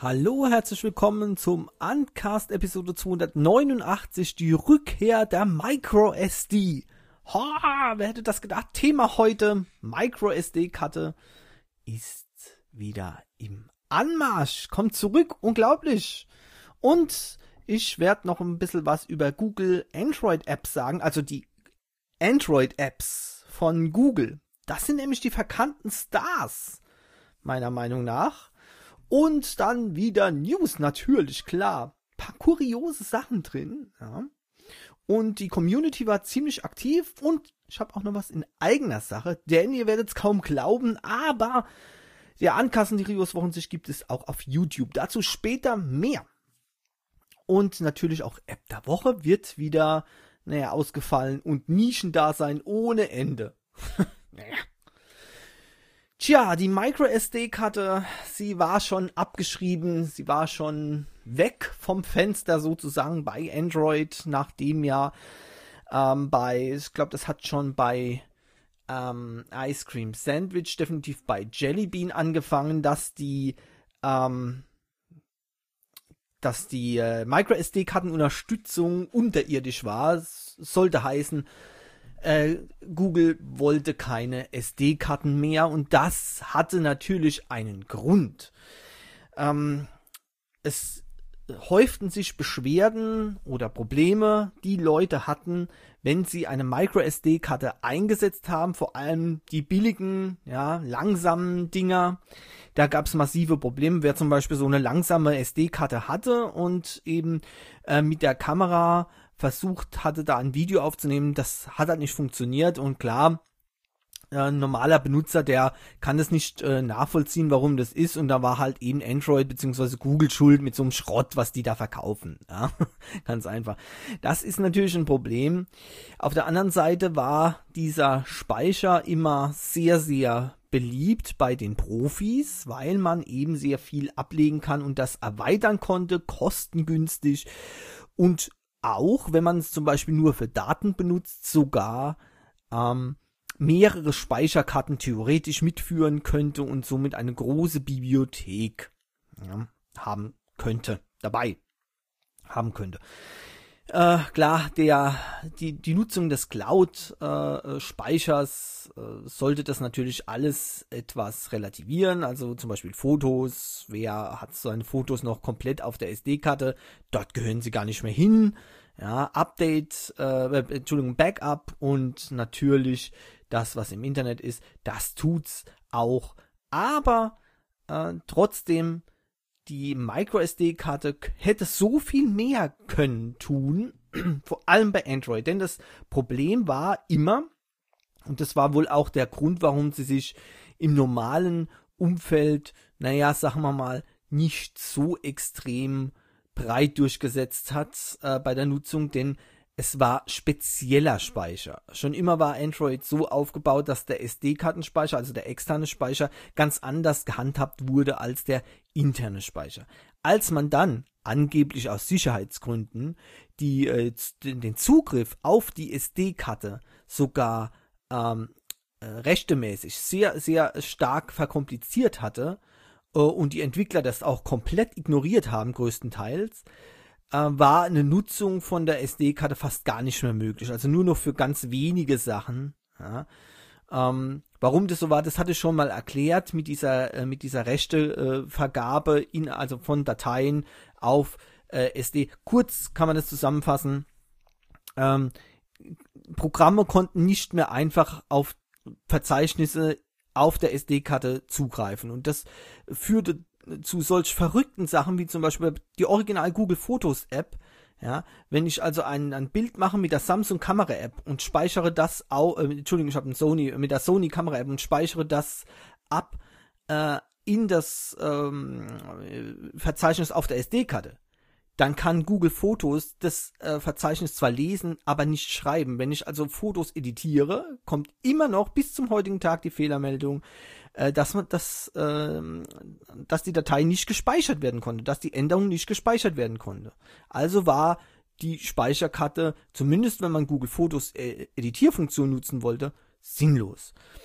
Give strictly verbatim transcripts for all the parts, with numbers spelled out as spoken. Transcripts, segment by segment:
Hallo, herzlich willkommen zum Uncast Episode zweihundertneunundachtzig, die Rückkehr der MicroSD. Ha, wer hätte das gedacht? Thema heute, MicroSD-Karte ist wieder im Anmarsch, kommt zurück, unglaublich. Und ich werde noch ein bisschen was über Google Android-Apps sagen, also die Android-Apps von Google. Das sind nämlich die verkannten Stars, meiner Meinung nach. Und dann wieder News, natürlich, klar. Ein paar kuriose Sachen drin. Ja. Und die Community war ziemlich aktiv. Und ich habe auch noch was in eigener Sache. Denn ihr werdet es kaum glauben, aber der Uncast und die Rios Wochensicht gibt es auch auf YouTube. Dazu später mehr. Und natürlich auch App der Woche wird wieder, naja, ausgefallen. Und Nischendasein ohne Ende. naja. Tja, die MicroSD-Karte, sie war schon abgeschrieben, sie war schon weg vom Fenster sozusagen bei Android, nachdem ja ähm, bei, ich glaube, das hat schon bei ähm, Ice Cream Sandwich, definitiv bei Jelly Bean angefangen, dass die, ähm, dass die äh, MicroSD-Kartenunterstützung unterirdisch war, das sollte heißen, Äh, Google wollte keine S D-Karten mehr und das hatte natürlich einen Grund. Ähm, es häuften sich Beschwerden oder Probleme, die Leute hatten, wenn sie eine MicroSD-Karte eingesetzt haben, vor allem die billigen, ja, langsamen Dinger. Da gab es massive Probleme, wer zum Beispiel so eine langsame S D-Karte hatte und eben äh, mit der Kamera versucht hatte, da ein Video aufzunehmen, das hat halt nicht funktioniert und klar, äh, ein normaler Benutzer, der kann das nicht äh, nachvollziehen, warum das ist und da war halt eben Android bzw. Google schuld mit so einem Schrott, was die da verkaufen. Ja? Ganz einfach. Das ist natürlich ein Problem. Auf der anderen Seite war dieser Speicher immer sehr, sehr beliebt bei den Profis, weil man eben sehr viel ablegen kann und das erweitern konnte, kostengünstig und auch, wenn man es zum Beispiel nur für Daten benutzt, sogar ähm, mehrere Speicherkarten theoretisch mitführen könnte und somit eine große Bibliothek ja, haben könnte, dabei haben könnte. Äh, klar, der, die, die Nutzung des Cloud-Speichers äh, äh, sollte das natürlich alles etwas relativieren, also zum Beispiel Fotos, wer hat seine Fotos noch komplett auf der S D-Karte, dort gehören sie gar nicht mehr hin, ja, Update, äh, Entschuldigung, Backup und natürlich das, was im Internet ist, das tut's auch, aber äh, trotzdem die MicroSD-Karte hätte so viel mehr können tun, vor allem bei Android, denn das Problem war immer, und das war wohl auch der Grund, warum sie sich im normalen Umfeld, naja, sagen wir mal, nicht so extrem breit durchgesetzt hat äh, bei der Nutzung, denn es war spezieller Speicher. Schon immer war Android so aufgebaut, dass der S D-Kartenspeicher, also der externe Speicher, ganz anders gehandhabt wurde als der interne Speicher. Als man dann, angeblich aus Sicherheitsgründen, die, äh, den Zugriff auf die S D-Karte sogar ähm, äh, rechtemäßig sehr, sehr stark verkompliziert hatte äh, und die Entwickler das auch komplett ignoriert haben, größtenteils, war eine Nutzung von der S D-Karte fast gar nicht mehr möglich. Also nur noch für ganz wenige Sachen. Ja. Ähm, warum das so war, das hatte ich schon mal erklärt mit dieser äh, mit dieser Rechtevergabe äh, in also von Dateien auf äh, S D. Kurz kann man das zusammenfassen. Ähm, Programme konnten nicht mehr einfach auf Verzeichnisse auf der S D-Karte zugreifen und das führte zu solch verrückten Sachen wie zum Beispiel die Original Google Fotos App. Ja, wenn ich also ein, ein Bild mache mit der Samsung Kamera App und speichere das auch, äh, Entschuldigung, ich habe ein Sony mit der Sony Kamera App und speichere das ab äh, in das ähm, Verzeichnis auf der S D-Karte, dann kann Google Fotos das äh, Verzeichnis zwar lesen, aber nicht schreiben. Wenn ich also Fotos editiere, kommt immer noch bis zum heutigen Tag die Fehlermeldung, äh, dass man das, äh, dass die Datei nicht gespeichert werden konnte, dass die Änderung nicht gespeichert werden konnte. Also war die Speicherkarte, zumindest wenn man Google Fotos äh, Editierfunktion nutzen wollte, sinnlos.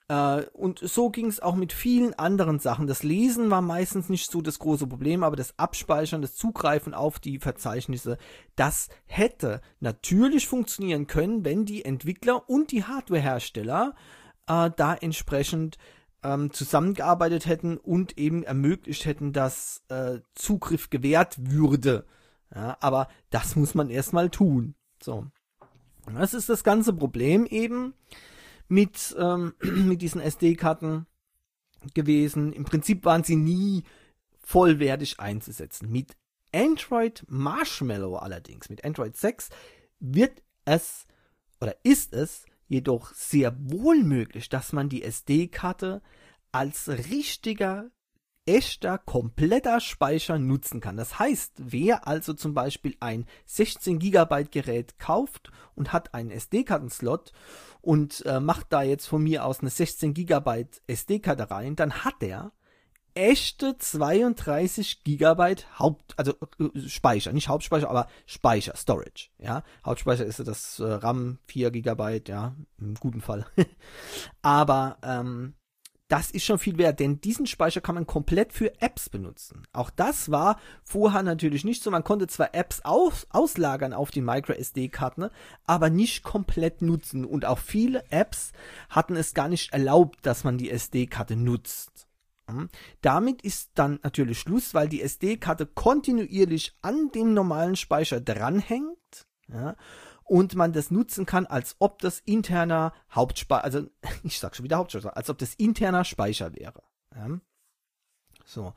Äh, und so ging es auch mit vielen anderen Sachen. Das Lesen war meistens nicht so das große Problem, aber das Abspeichern, das Zugreifen auf die Verzeichnisse, das hätte natürlich funktionieren können, wenn die Entwickler und die Hardwarehersteller äh, da entsprechend ähm, zusammengearbeitet hätten und eben ermöglicht hätten, dass äh, Zugriff gewährt würde. Ja, aber das muss man erstmal tun. So. Das ist das ganze Problem eben mit, ähm, mit diesen S D-Karten gewesen. Im Prinzip waren sie nie vollwertig einzusetzen. Mit Android Marshmallow allerdings, mit Android sechs, wird es oder ist es jedoch sehr wohl möglich, dass man die S D-Karte als richtiger, echter, kompletter Speicher nutzen kann. Das heißt, wer also zum Beispiel ein sechzehn Gigabyte Gerät kauft und hat einen S D-Kartenslot und äh, macht da jetzt von mir aus eine sechzehn Gigabyte S D-Karte rein, dann hat er echte zweiunddreißig Gigabyte Haupt, also äh, Speicher, nicht Hauptspeicher, aber Speicher, Storage, ja. Hauptspeicher ist das äh, RAM vier Gigabyte, ja, im guten Fall. aber ähm, das ist schon viel wert, denn diesen Speicher kann man komplett für Apps benutzen. Auch das war vorher natürlich nicht so. Man konnte zwar Apps aus, auslagern auf die Micro-S D-Karten, aber nicht komplett nutzen. Und auch viele Apps hatten es gar nicht erlaubt, dass man die S D-Karte nutzt. Mhm. Damit ist dann natürlich Schluss, weil die S D-Karte kontinuierlich an dem normalen Speicher dranhängt, ja, und man das nutzen kann, als ob das interner Hauptspeicher, also ich sag schon wieder Hauptspeicher, als ob das interner Speicher wäre. Ja. So.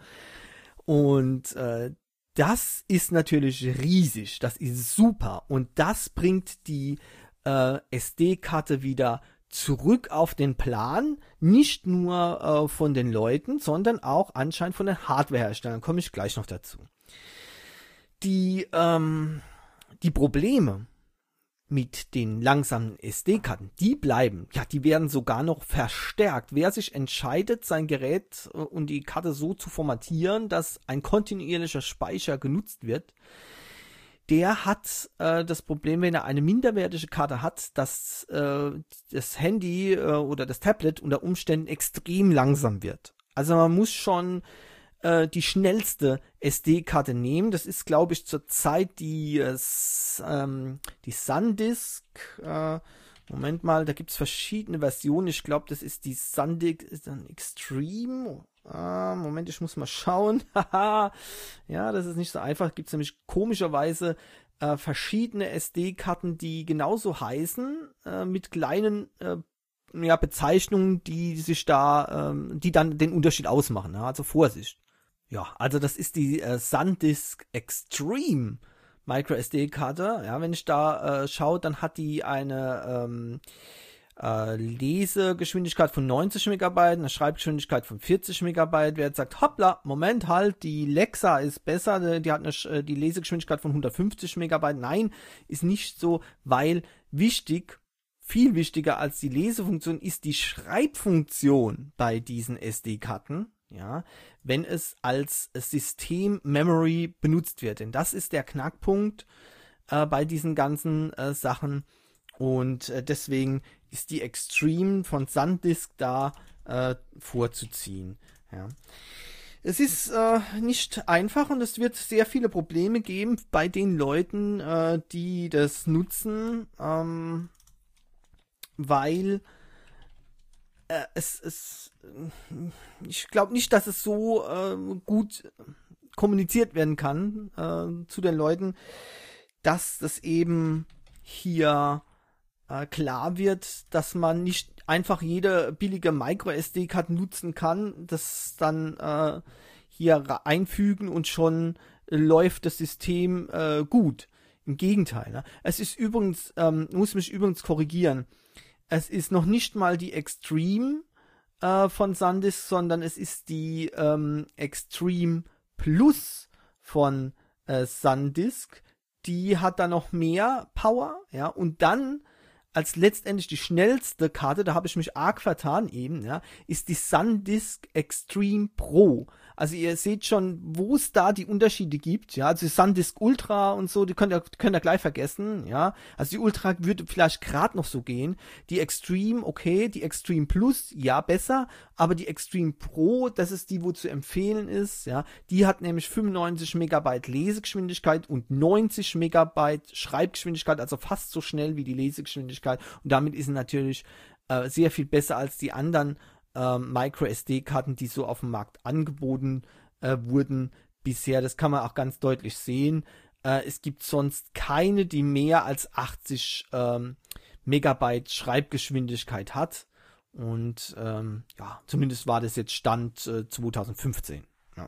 Und äh, das ist natürlich riesig, das ist super und das bringt die äh, S D-Karte wieder zurück auf den Plan, nicht nur äh, von den Leuten, sondern auch anscheinend von den Hardwareherstellern. Komme ich gleich noch dazu. Die, ähm, die Probleme mit den langsamen S D-Karten, die bleiben. Ja, die werden sogar noch verstärkt. Wer sich entscheidet, sein Gerät und die Karte so zu formatieren, dass ein kontinuierlicher Speicher genutzt wird, der hat äh, das Problem, wenn er eine minderwertige Karte hat, dass äh, das Handy äh, oder das Tablet unter Umständen extrem langsam wird. Also man muss schon die schnellste S D-Karte nehmen. Das ist, glaube ich, zurzeit die, äh, ähm, die SanDisk. Äh, Moment mal, da gibt es verschiedene Versionen. Ich glaube, das ist die SanDisk ist dann Extreme. Ah, Moment, ich muss mal schauen. Ja, das ist nicht so einfach. Gibt es nämlich komischerweise äh, verschiedene S D-Karten, die genauso heißen, äh, mit kleinen äh, ja, Bezeichnungen, die sich da, ähm, die dann den Unterschied ausmachen. Ja? Also Vorsicht. Ja, also das ist die äh, SanDisk Extreme Micro S D-Karte. Ja, wenn ich da äh, schaue, dann hat die eine ähm, äh, Lesegeschwindigkeit von neunzig Megabyte, eine Schreibgeschwindigkeit von vierzig Megabyte. Wer jetzt sagt, hoppla, Moment halt, die Lexa ist besser, die hat eine, die Lesegeschwindigkeit von hundertfünfzig Megabyte. Nein, ist nicht so, weil wichtig, viel wichtiger als die Lesefunktion ist die Schreibfunktion bei diesen S D-Karten. Ja, wenn es als System-Memory benutzt wird. Denn das ist der Knackpunkt äh, bei diesen ganzen äh, Sachen. Und äh, deswegen ist die Extreme von SanDisk da äh, vorzuziehen. Ja. Es ist äh, nicht einfach und es wird sehr viele Probleme geben bei den Leuten, äh, die das nutzen, ähm, weil äh, es, es ich glaube nicht, dass es so äh, gut kommuniziert werden kann äh, zu den Leuten, dass das eben hier äh, klar wird, dass man nicht einfach jede billige Micro-S D-Karte nutzen kann, das dann äh, hier einfügen und schon läuft das System äh, gut. Im Gegenteil. Ne? Es ist übrigens, ähm, muss mich übrigens korrigieren, es ist noch nicht mal die Extreme von SanDisk, sondern es ist die ähm, Extreme Plus von äh, SanDisk. Die hat da noch mehr Power, ja, und dann als letztendlich die schnellste Karte, da habe ich mich arg vertan eben, ja, ist die SanDisk Extreme Pro. Also ihr seht schon, wo es da die Unterschiede gibt, ja, also die SanDisk Ultra und so, die könnt ihr, könnt ihr gleich vergessen, ja, also die Ultra würde vielleicht gerade noch so gehen, die Extreme, okay, die Extreme Plus, ja, besser, aber die Extreme Pro, das ist die, wo zu empfehlen ist, ja, die hat nämlich fünfundneunzig Megabyte Lesegeschwindigkeit und neunzig Megabyte Schreibgeschwindigkeit, also fast so schnell wie die Lesegeschwindigkeit, und damit ist sie natürlich äh, sehr viel besser als die anderen ähm, MicroSD-Karten, die so auf dem Markt angeboten äh, wurden bisher. Das kann man auch ganz deutlich sehen. Äh, es gibt sonst keine, die mehr als achtzig ähm, Megabyte Schreibgeschwindigkeit hat. Und ähm, ja, zumindest war das jetzt Stand äh, zwanzig fünfzehn. Ja.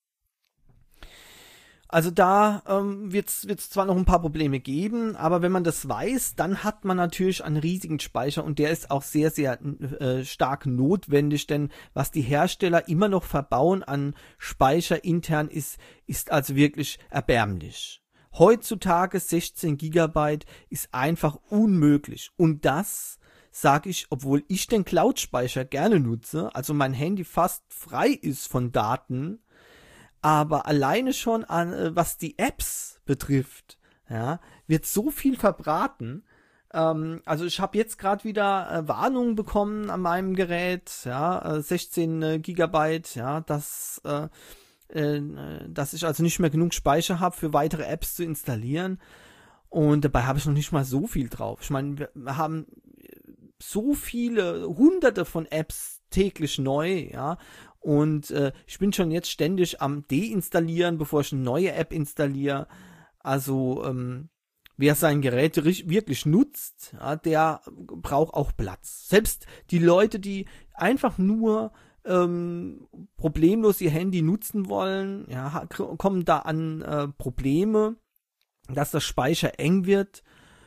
Also da ähm, wird es zwar noch ein paar Probleme geben, aber wenn man das weiß, dann hat man natürlich einen riesigen Speicher und der ist auch sehr, sehr äh, stark notwendig, denn was die Hersteller immer noch verbauen an Speicher intern ist, ist also wirklich erbärmlich. Heutzutage sechzehn Gigabyte ist einfach unmöglich und das sage ich, obwohl ich den Cloud-Speicher gerne nutze, also mein Handy fast frei ist von Daten, aber alleine schon an, was die Apps betrifft, ja, wird so viel verbraten. Ähm, also ich habe jetzt gerade wieder äh, Warnungen bekommen an meinem Gerät, ja, äh, sechzehn äh, Gigabyte, ja, dass, äh, äh, dass ich also nicht mehr genug Speicher habe für weitere Apps zu installieren. Und dabei habe ich noch nicht mal so viel drauf. Ich meine, wir haben so viele, hunderte von Apps täglich neu, ja, und äh, ich bin schon jetzt ständig am Deinstallieren, bevor ich eine neue App installiere. Also ähm, wer sein Gerät wirklich nutzt, ja, der braucht auch Platz. Selbst die Leute, die einfach nur ähm, problemlos ihr Handy nutzen wollen, ja, kommen da an äh, Probleme, dass der Speicher eng wird.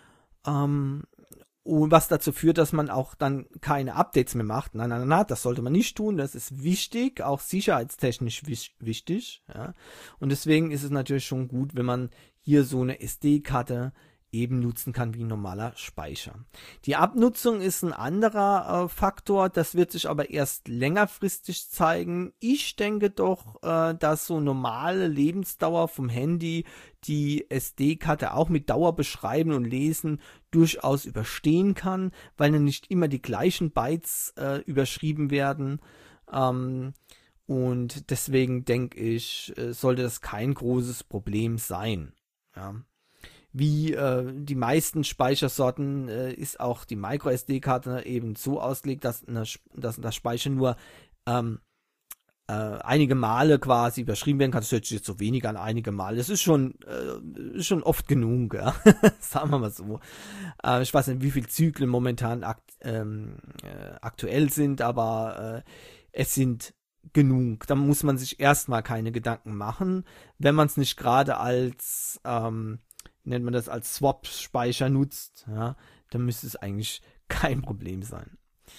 Ähm, Und was dazu führt, dass man auch dann keine Updates mehr macht. Nein, nein, nein, das sollte man nicht tun. Das ist wichtig, auch sicherheitstechnisch wichtig. Ja. Und deswegen ist es natürlich schon gut, wenn man hier so eine S D-Karte eben nutzen kann wie ein normaler Speicher. Die Abnutzung ist ein anderer äh, Faktor, das wird sich aber erst längerfristig zeigen. Ich denke doch, äh, dass so normale Lebensdauer vom Handy die S D-Karte auch mit Dauer beschreiben und lesen durchaus überstehen kann, weil dann nicht immer die gleichen Bytes äh, überschrieben werden. Ähm, und deswegen denke ich, äh, sollte das kein großes Problem sein. Ja. Wie äh, die meisten Speichersorten äh, ist auch die MicroSD-Karte eben so ausgelegt, dass, eine, dass das Speicher nur ähm, äh, einige Male quasi überschrieben werden kann. Das hört sich jetzt so wenig an, einige Male. Das ist schon, äh, ist schon oft genug, ja? Sagen wir mal so. Äh, ich weiß nicht, wie viele Zyklen momentan akt, ähm, äh, aktuell sind, aber äh, es sind genug. Da muss man sich erstmal keine Gedanken machen, wenn man es nicht gerade als ähm, nennt man das als Swap-Speicher nutzt, ja, dann müsste es eigentlich kein Problem sein.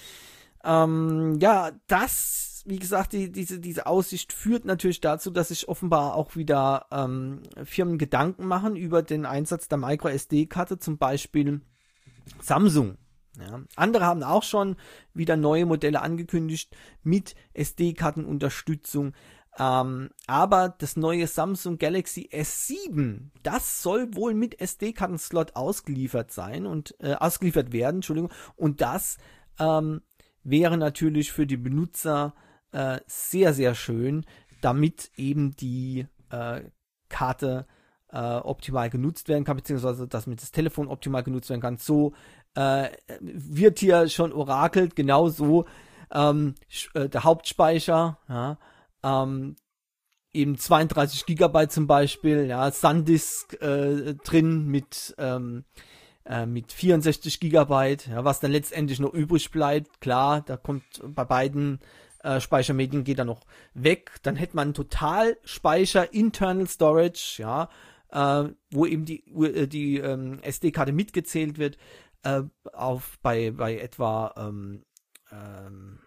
Ähm, ja, das, wie gesagt, die, diese, diese Aussicht führt natürlich dazu, dass sich offenbar auch wieder ähm, Firmen Gedanken machen über den Einsatz der MicroSD-Karte, zum Beispiel Samsung. Ja. Andere haben auch schon wieder neue Modelle angekündigt mit S D-Kartenunterstützung. Ähm, aber das neue Samsung Galaxy S sieben, das soll wohl mit S D-Kartenslot ausgeliefert sein und äh, ausgeliefert werden, Entschuldigung. Und das ähm, wäre natürlich für die Benutzer äh, sehr, sehr schön, damit eben die äh, Karte äh, optimal genutzt werden kann, beziehungsweise damit das Telefon optimal genutzt werden kann. So äh, wird hier schon orakelt, genau so ähm, äh, der Hauptspeicher, ja, Ähm, eben zweiunddreißig Gigabyte zum Beispiel, ja, SanDisk äh, drin mit ähm, äh, mit vierundsechzig Gigabyte, ja, was dann letztendlich noch übrig bleibt, klar, da kommt bei beiden äh, Speichermedien geht er noch weg, dann hätte man Totalspeicher, Internal Storage, ja, äh, wo eben die äh, die ähm, S D-Karte mitgezählt wird, äh, auf bei bei etwa ähm, ähm,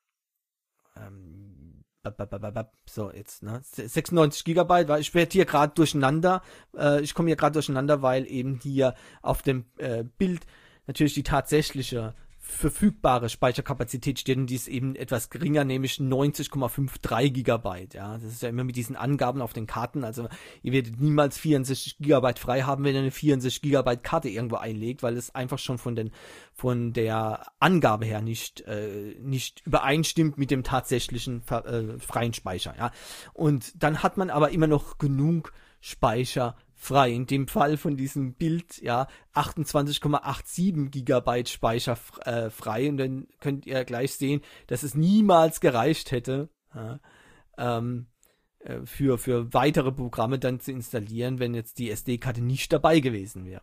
ähm, so, jetzt, ne, sechsundneunzig Gigabyte, weil ich werde hier gerade durcheinander, äh, ich komme hier gerade durcheinander, weil eben hier auf dem äh, Bild natürlich die tatsächliche verfügbare Speicherkapazität steht und die ist eben etwas geringer, nämlich neunzig Komma dreiundfünfzig Gigabyte. Ja, das ist ja immer mit diesen Angaben auf den Karten. Also ihr werdet niemals vierundsechzig Gigabyte frei haben, wenn ihr eine vierundsechzig Gigabyte Karte irgendwo einlegt, weil es einfach schon von den von der Angabe her nicht äh, nicht übereinstimmt mit dem tatsächlichen äh, freien Speicher. Ja, und dann hat man aber immer noch genug Speicher frei. In dem Fall von diesem Bild, ja, achtundzwanzig Komma siebenundachtzig Gigabyte Speicher äh, frei. Und dann könnt ihr gleich sehen, dass es niemals gereicht hätte, ja, ähm, äh, für, für weitere Programme dann zu installieren, wenn jetzt die S D-Karte nicht dabei gewesen wäre.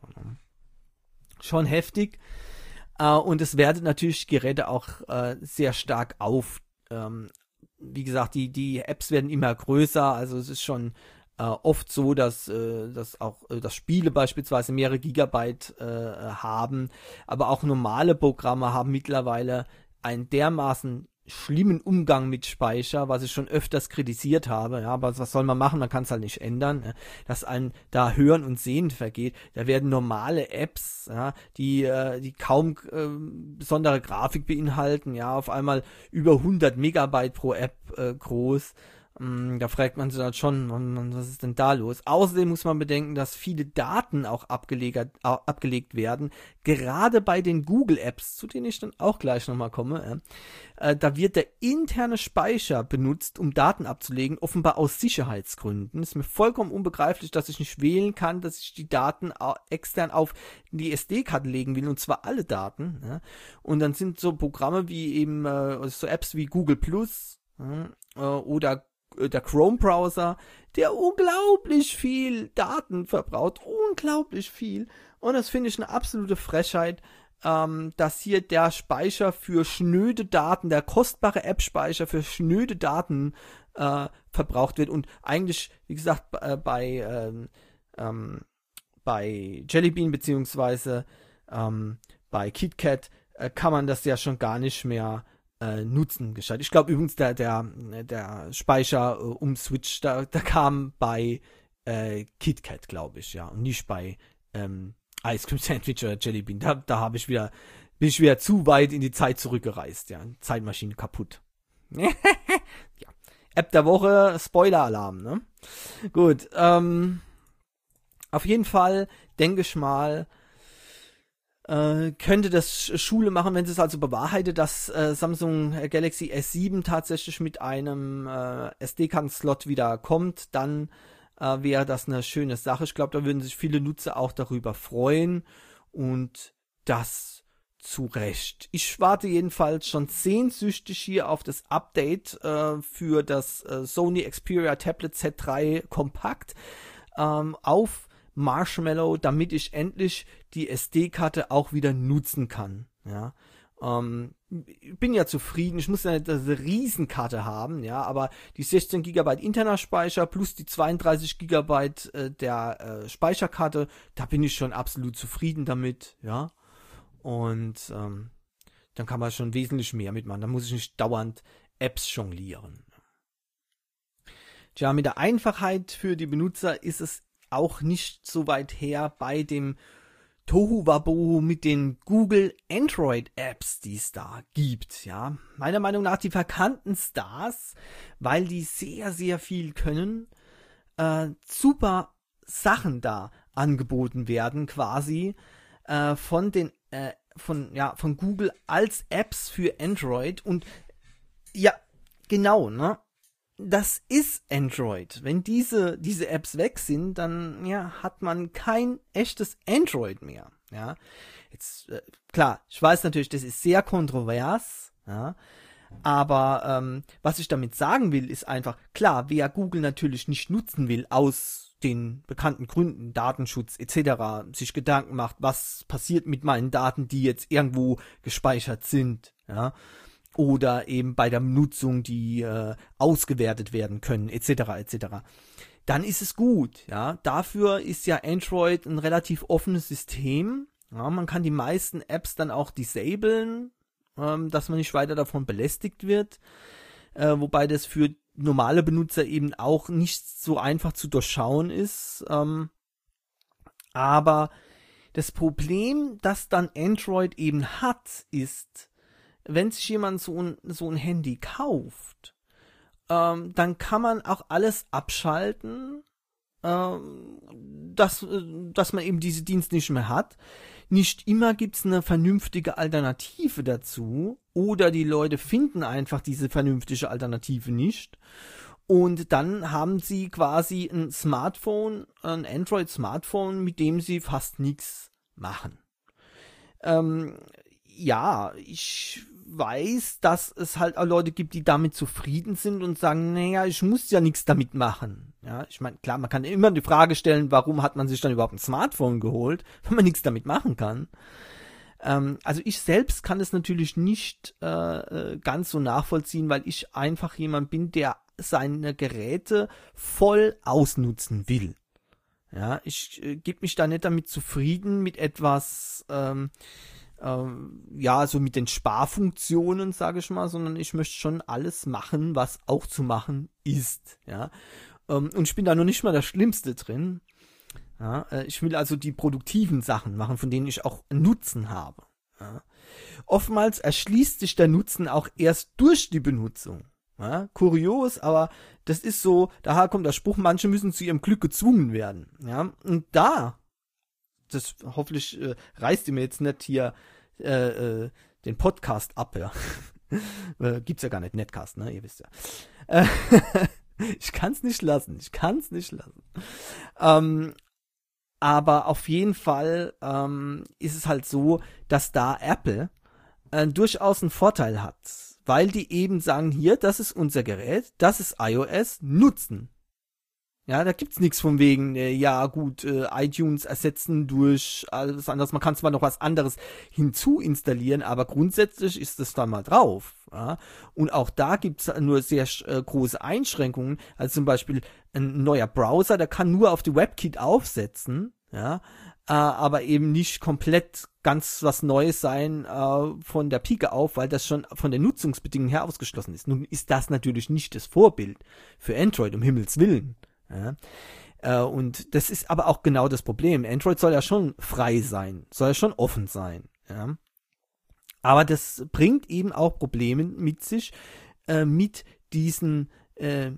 Schon heftig. Äh, und es wertet natürlich Geräte auch äh, sehr stark auf. Ähm, wie gesagt, die, die Apps werden immer größer, also es ist schon Uh, oft so, dass, äh, dass auch äh, dass Spiele beispielsweise mehrere Gigabyte äh, haben, aber auch normale Programme haben mittlerweile einen dermaßen schlimmen Umgang mit Speicher, was ich schon öfters kritisiert habe, ja, aber was soll man machen, man kann es halt nicht ändern, ja, dass einem da Hören und Sehen vergeht. Da werden normale Apps, ja, die äh, die kaum äh, besondere Grafik beinhalten, ja, auf einmal über hundert Megabyte pro App äh, groß. Da fragt man sich halt schon, was ist denn da los? Außerdem muss man bedenken, dass viele Daten auch abgelegt, abgelegt werden, gerade bei den Google-Apps, zu denen ich dann auch gleich nochmal komme. Äh, da wird der interne Speicher benutzt, um Daten abzulegen, offenbar aus Sicherheitsgründen. Ist mir vollkommen unbegreiflich, dass ich nicht wählen kann, dass ich die Daten extern auf die S D-Karte legen will, und zwar alle Daten. Ja? Und dann sind so Programme wie eben, äh, so Apps wie Google Plus, äh, oder der Chrome-Browser, der unglaublich viel Daten verbraucht, unglaublich viel. Und das finde ich eine absolute Frechheit, ähm, dass hier der Speicher für schnöde Daten, der kostbare App-Speicher für schnöde Daten äh, verbraucht wird. Und eigentlich, wie gesagt, äh, bei ähm, ähm, bei Jelly Bean beziehungsweise ähm, bei KitKat äh, kann man das ja schon gar nicht mehr Äh, nutzen gescheit. Ich glaube übrigens, der der der Speicher äh, um Switch, da, da kam bei äh, KitKat, glaube ich, ja, und nicht bei ähm, Ice Cream Sandwich oder Jelly Bean. Da, da habe ich wieder, bin ich wieder zu weit in die Zeit zurückgereist, ja. Zeitmaschine kaputt. Ja. App der Woche, Spoiler-Alarm, ne? Gut, ähm, auf jeden Fall denke ich mal, Äh, könnte das Schule machen, wenn sie es also bewahrheitet, dass äh, Samsung Galaxy S sieben tatsächlich mit einem äh, S D-Karten-Slot wieder kommt, dann äh, wäre das eine schöne Sache. Ich glaube, da würden sich viele Nutzer auch darüber freuen, und das zu Recht. Ich warte jedenfalls schon sehnsüchtig hier auf das Update äh, für das äh, Sony Xperia Tablet Z drei Kompakt ähm, auf Marshmallow, damit ich endlich die S D-Karte auch wieder nutzen kann. Ja, ähm, ich bin ja zufrieden. Ich muss ja nicht eine Riesenkarte haben, ja, aber die sechzehn Gigabyte interner Speicher plus die zweiunddreißig Gigabyte äh, der äh, Speicherkarte, da bin ich schon absolut zufrieden damit, ja. Und ähm, dann kann man schon wesentlich mehr mitmachen. Da muss ich nicht dauernd Apps jonglieren. Tja, mit der Einfachheit für die Benutzer ist es auch nicht so weit her bei dem Tohuwabohu mit den Google Android Apps, die es da gibt, ja. Meiner Meinung nach die verkannten Stars, weil die sehr, sehr viel können, äh, super Sachen da angeboten werden, quasi, äh, von den, äh, von, ja, von Google als Apps für Android. Und ja, genau, ne? Das ist Android. Wenn diese, diese Apps weg sind, dann, ja, hat man kein echtes Android mehr, ja. Jetzt, äh, klar, ich weiß natürlich, das ist sehr kontrovers, ja, aber, ähm, was ich damit sagen will, ist einfach, klar, wer Google natürlich nicht nutzen will, aus den bekannten Gründen, Datenschutz et cetera, sich Gedanken macht, was passiert mit meinen Daten, die jetzt irgendwo gespeichert sind, ja, oder eben bei der Nutzung, die äh, ausgewertet werden können, et cetera, et cetera. Dann ist es gut, ja. Dafür ist ja Android ein relativ offenes System. Ja, man kann die meisten Apps dann auch disablen, ähm, dass man nicht weiter davon belästigt wird. Äh, wobei das für normale Benutzer eben auch nicht so einfach zu durchschauen ist. Ähm, aber Das Problem, das dann Android eben hat, ist, wenn sich jemand so ein, so ein Handy kauft, ähm, dann kann man auch alles abschalten, ähm, dass, dass man eben diese Dienste nicht mehr hat. Nicht immer gibt's eine vernünftige Alternative dazu oder die Leute finden einfach diese vernünftige Alternative nicht. Und dann haben sie quasi ein Smartphone, ein Android-Smartphone, mit dem sie fast nichts machen. Ähm, ja, ich weiß, dass es halt auch Leute gibt, die damit zufrieden sind und sagen, naja, ich muss ja nichts damit machen. Ja, ich meine, klar, man kann immer die Frage stellen, warum hat man sich dann überhaupt ein Smartphone geholt, wenn man nichts damit machen kann. Ähm, also ich selbst kann es natürlich nicht äh, ganz so nachvollziehen, weil ich einfach jemand bin, der seine Geräte voll ausnutzen will. Ja, ich äh, gebe mich da nicht damit zufrieden mit etwas, ähm, ähm, ja, so mit den Sparfunktionen, sage ich mal, sondern ich möchte schon alles machen, was auch zu machen ist. Ja, ähm, und ich bin da noch nicht mal das Schlimmste drin. Ja, äh, ich will also die produktiven Sachen machen, von denen ich auch Nutzen habe. Ja. Oftmals erschließt sich der Nutzen auch erst durch die Benutzung. Ja, kurios, aber das ist so, daher kommt der Spruch, manche müssen zu ihrem Glück gezwungen werden. Ja, und da, das hoffentlich äh, reißt ihr mir jetzt nicht hier äh, äh, den Podcast ab, ja. äh, gibt's ja gar nicht, Netcast, ne, ihr wisst ja. Äh, ich kann's nicht lassen, ich kann's nicht lassen. Ähm, aber auf jeden Fall ähm, ist es halt so, dass da Apple äh, durchaus einen Vorteil hat. Weil die eben sagen, hier, das ist unser Gerät, das ist iOS, nutzen. Ja, da gibt's nichts von wegen, äh, ja gut, äh, iTunes ersetzen durch alles anderes. Man kann zwar noch was anderes hinzu installieren, aber grundsätzlich ist das da mal drauf. Ja? Und auch da gibt's nur sehr äh, große Einschränkungen. Also zum Beispiel ein neuer Browser, der kann nur auf die WebKit aufsetzen, ja, äh, aber eben nicht komplett ganz was Neues sein äh, von der Pike auf, weil das schon von den Nutzungsbedingungen her ausgeschlossen ist. Nun ist das natürlich nicht das Vorbild für Android, um Himmels Willen. Ja. Äh, und das ist aber auch genau das Problem. Android soll ja schon frei sein, soll ja schon offen sein. Ja. Aber das bringt eben auch Probleme mit sich, äh, mit diesen äh,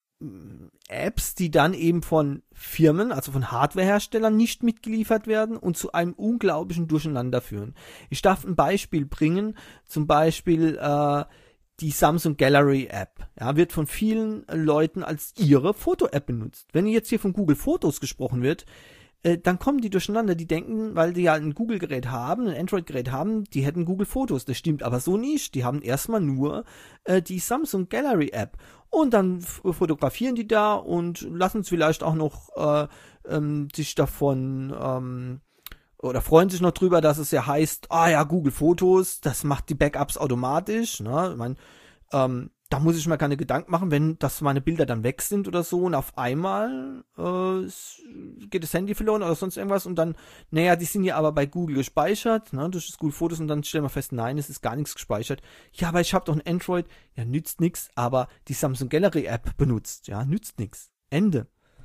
Apps, die dann eben von Firmen, also von Hardwareherstellern nicht mitgeliefert werden und zu einem unglaublichen Durcheinander führen. Ich darf ein Beispiel bringen, zum Beispiel äh, die Samsung Gallery App, ja, wird von vielen Leuten als ihre Foto-App benutzt. Wenn jetzt hier von Google Fotos gesprochen wird, äh, dann kommen die durcheinander, die denken, weil die ja ein Google-Gerät haben, ein Android-Gerät haben, die hätten Google Fotos. Das stimmt aber so nicht. Die haben erstmal nur äh, die Samsung Gallery App. Und dann f- fotografieren die da und lassen es vielleicht auch noch äh, ähm, sich davon ähm, oder freuen sich noch drüber, dass es ja heißt, ah ja, Google Fotos, das macht die Backups automatisch. Ne? Ich meine, ähm, da muss ich mir keine Gedanken machen, wenn dass meine Bilder dann weg sind oder so und auf einmal äh, geht das Handy verloren oder sonst irgendwas und dann, naja, die sind ja aber bei Google gespeichert, ne, durch das Google Fotos und dann stellen wir fest, nein, es ist gar nichts gespeichert. Ja, aber ich habe doch ein Android, ja, nützt nichts, aber die Samsung Gallery App benutzt, ja, nützt nichts. Ende.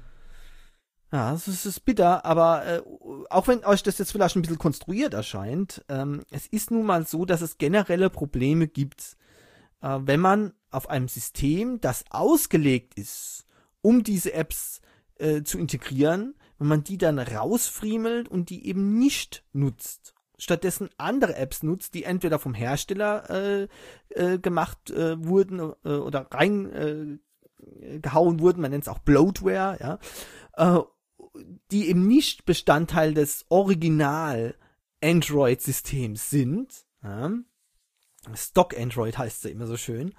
Ja, das ist, ist bitter, aber äh, auch wenn euch das jetzt vielleicht ein bisschen konstruiert erscheint, ähm, es ist nun mal so, dass es generelle Probleme gibt, äh, wenn man auf einem System, das ausgelegt ist, um diese Apps äh, zu integrieren, wenn man die dann rausfriemelt und die eben nicht nutzt, stattdessen andere Apps nutzt, die entweder vom Hersteller äh, äh, gemacht äh, wurden äh, oder rein äh, gehauen wurden, man nennt es auch Bloatware, ja, äh, die eben nicht Bestandteil des Original Android-Systems sind. Ja. Stock Android heißt es ja immer so schön.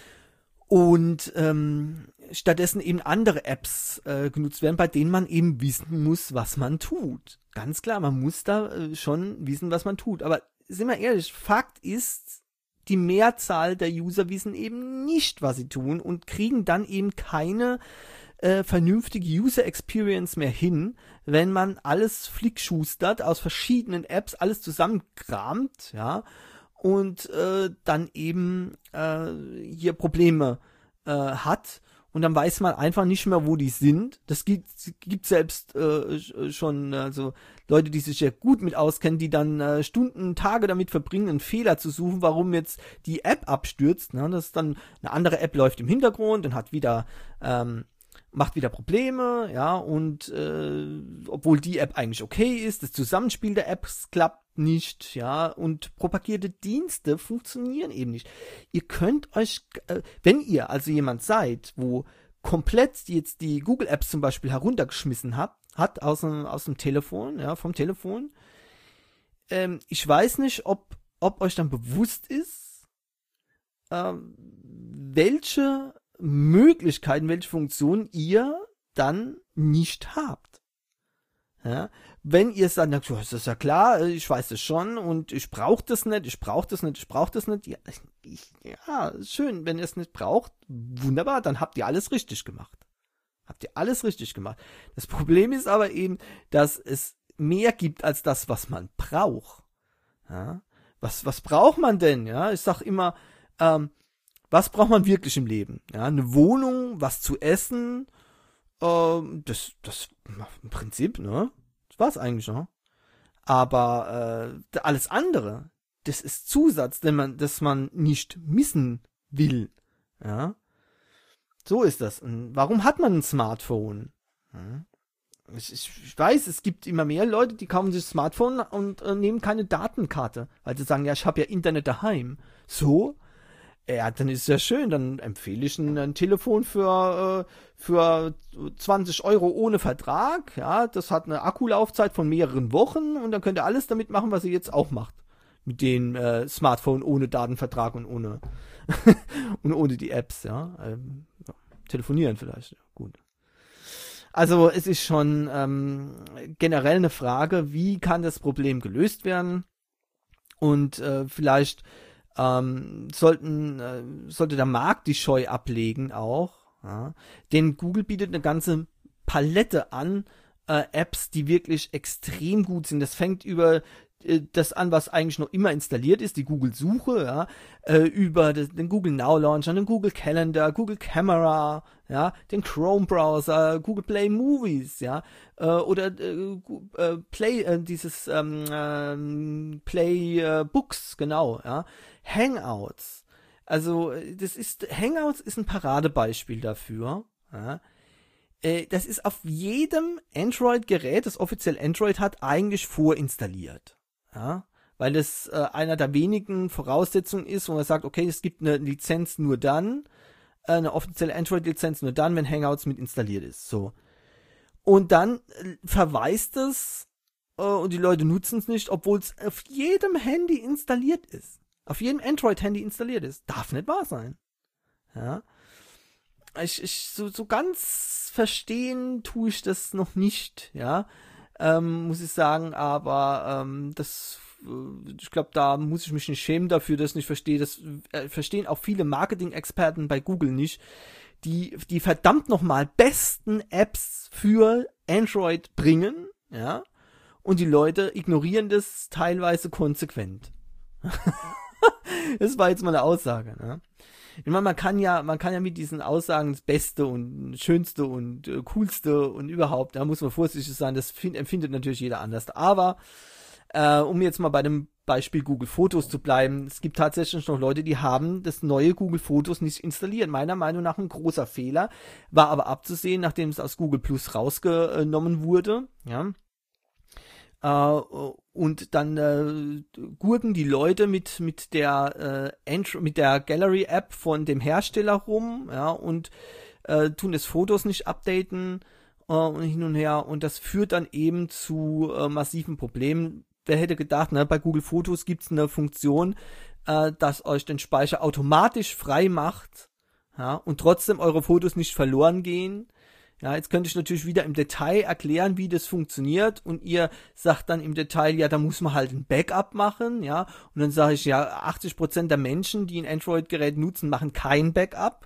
Und ähm, stattdessen eben andere Apps äh, genutzt werden, bei denen man eben wissen muss, was man tut. Ganz klar, man muss da äh, schon wissen, was man tut. Aber sind wir ehrlich, Fakt ist, die Mehrzahl der User wissen eben nicht, was sie tun und kriegen dann eben keine Äh, vernünftige User Experience mehr hin, wenn man alles flickschustert aus verschiedenen Apps, alles zusammenkramt, ja, und äh, dann eben äh, hier Probleme äh, hat und dann weiß man einfach nicht mehr, wo die sind. Das gibt, gibt selbst äh, schon also Leute, die sich ja gut mit auskennen, die dann äh, Stunden, Tage damit verbringen, einen Fehler zu suchen, warum jetzt die App abstürzt. Ne? Das ist dann eine andere App läuft im Hintergrund und hat wieder ähm, macht wieder Probleme, ja, und äh, obwohl die App eigentlich okay ist, das Zusammenspiel der Apps klappt nicht, ja, und propagierte Dienste funktionieren eben nicht. Ihr könnt euch, äh, wenn ihr also jemand seid, wo komplett jetzt die Google Apps zum Beispiel heruntergeschmissen hat, hat aus dem, aus dem Telefon, ja, vom Telefon, ähm, ich weiß nicht, ob, ob euch dann bewusst ist, ähm, welche Möglichkeiten, welche Funktionen ihr dann nicht habt. Ja, wenn ihr sagt, na, das ist ja klar, ich weiß das schon und ich brauche das nicht, ich brauche das nicht, ich brauche das nicht. Ja, ich, ja, schön, wenn ihr es nicht braucht, wunderbar, dann habt ihr alles richtig gemacht. Habt ihr alles richtig gemacht. Das Problem ist aber eben, dass es mehr gibt als das, was man braucht. Ja, was, was braucht man denn? Ja, ich sag immer, ähm, was braucht man wirklich im Leben? Ja, eine Wohnung, was zu essen, ähm, das, das, im Prinzip, ne? Das war's eigentlich, ne? Aber äh, alles andere, das ist Zusatz, den man, das man nicht missen will. Ja, so ist das. Und warum hat man ein Smartphone? Ja? Ich, ich weiß, es gibt immer mehr Leute, die kaufen sich ein Smartphone und äh, nehmen keine Datenkarte, weil sie sagen, ja, ich habe ja Internet daheim. So. Ja, dann ist es ja schön, dann empfehle ich ein, ein Telefon für, äh, für zwanzig Euro ohne Vertrag, ja, das hat eine Akkulaufzeit von mehreren Wochen und dann könnt ihr alles damit machen, was ihr jetzt auch macht. Mit dem äh, Smartphone ohne Datenvertrag und ohne und ohne die Apps, ja. Ähm, ja. Telefonieren vielleicht, ja, gut. Also es ist schon ähm, generell eine Frage, wie kann das Problem gelöst werden und äh, vielleicht Ähm, sollten, äh, sollte der Markt die Scheu ablegen auch, ja. Denn Google bietet eine ganze Palette an äh, Apps, die wirklich extrem gut sind. Das fängt über äh, das an, was eigentlich noch immer installiert ist, die Google-Suche, ja, äh, über das, den Google Now Launcher, den Google Calendar, Google Camera, ja, den Chrome Browser, Google Play Movies, ja, äh, oder äh, äh, Play, äh, dieses ähm, ähm, Play äh, Books, genau, ja, Hangouts. Also das ist Hangouts ist ein Paradebeispiel dafür. Ja. Äh, das ist auf jedem Android-Gerät, das offiziell Android hat, eigentlich vorinstalliert. Ja. Weil das äh, einer der wenigen Voraussetzungen ist, wo man sagt, okay, es gibt eine Lizenz nur dann, äh, eine offizielle Android-Lizenz nur dann, wenn Hangouts mit installiert ist. So. Und dann äh, verweist es äh, und die Leute nutzen es nicht, obwohl es auf jedem Handy installiert ist. Auf jedem Android-Handy installiert ist. Darf nicht wahr sein. Ja. Ich, ich, so, so ganz verstehen tue ich das noch nicht, ja. Ähm, muss ich sagen, aber ähm, das, äh, ich glaube, da muss ich mich nicht schämen dafür, dass ich nicht verstehe. Das äh, verstehen auch viele Marketing-Experten bei Google nicht, die die verdammt nochmal besten Apps für Android bringen, ja. Und die Leute ignorieren das teilweise konsequent. Das war jetzt mal eine Aussage, ne? Ich meine, man kann ja, man kann ja mit diesen Aussagen das Beste und Schönste und äh, Coolste und überhaupt, da muss man vorsichtig sein, das find, empfindet natürlich jeder anders. Aber, äh, um jetzt mal bei dem Beispiel Google Fotos zu bleiben, es gibt tatsächlich noch Leute, die haben das neue Google Fotos nicht installiert. Meiner Meinung nach ein großer Fehler, war aber abzusehen, nachdem es aus Google Plus rausgenommen wurde, ja. Uh, und dann äh, gurken die Leute mit mit der äh, Andro- mit der Gallery App von dem Hersteller rum, ja, und äh, tun das Fotos nicht updaten äh, und hin und her, und das führt dann eben zu äh, massiven Problemen. Wer hätte gedacht, ne, bei Google Fotos gibt's eine Funktion, äh, dass euch den Speicher automatisch frei macht, ja, und trotzdem eure Fotos nicht verloren gehen. Ja, jetzt könnte ich natürlich wieder im Detail erklären, wie das funktioniert, und ihr sagt dann im Detail, ja, da muss man halt ein Backup machen, ja, und dann sage ich, ja, achtzig Prozent der Menschen, die ein Android-Gerät nutzen, machen kein Backup.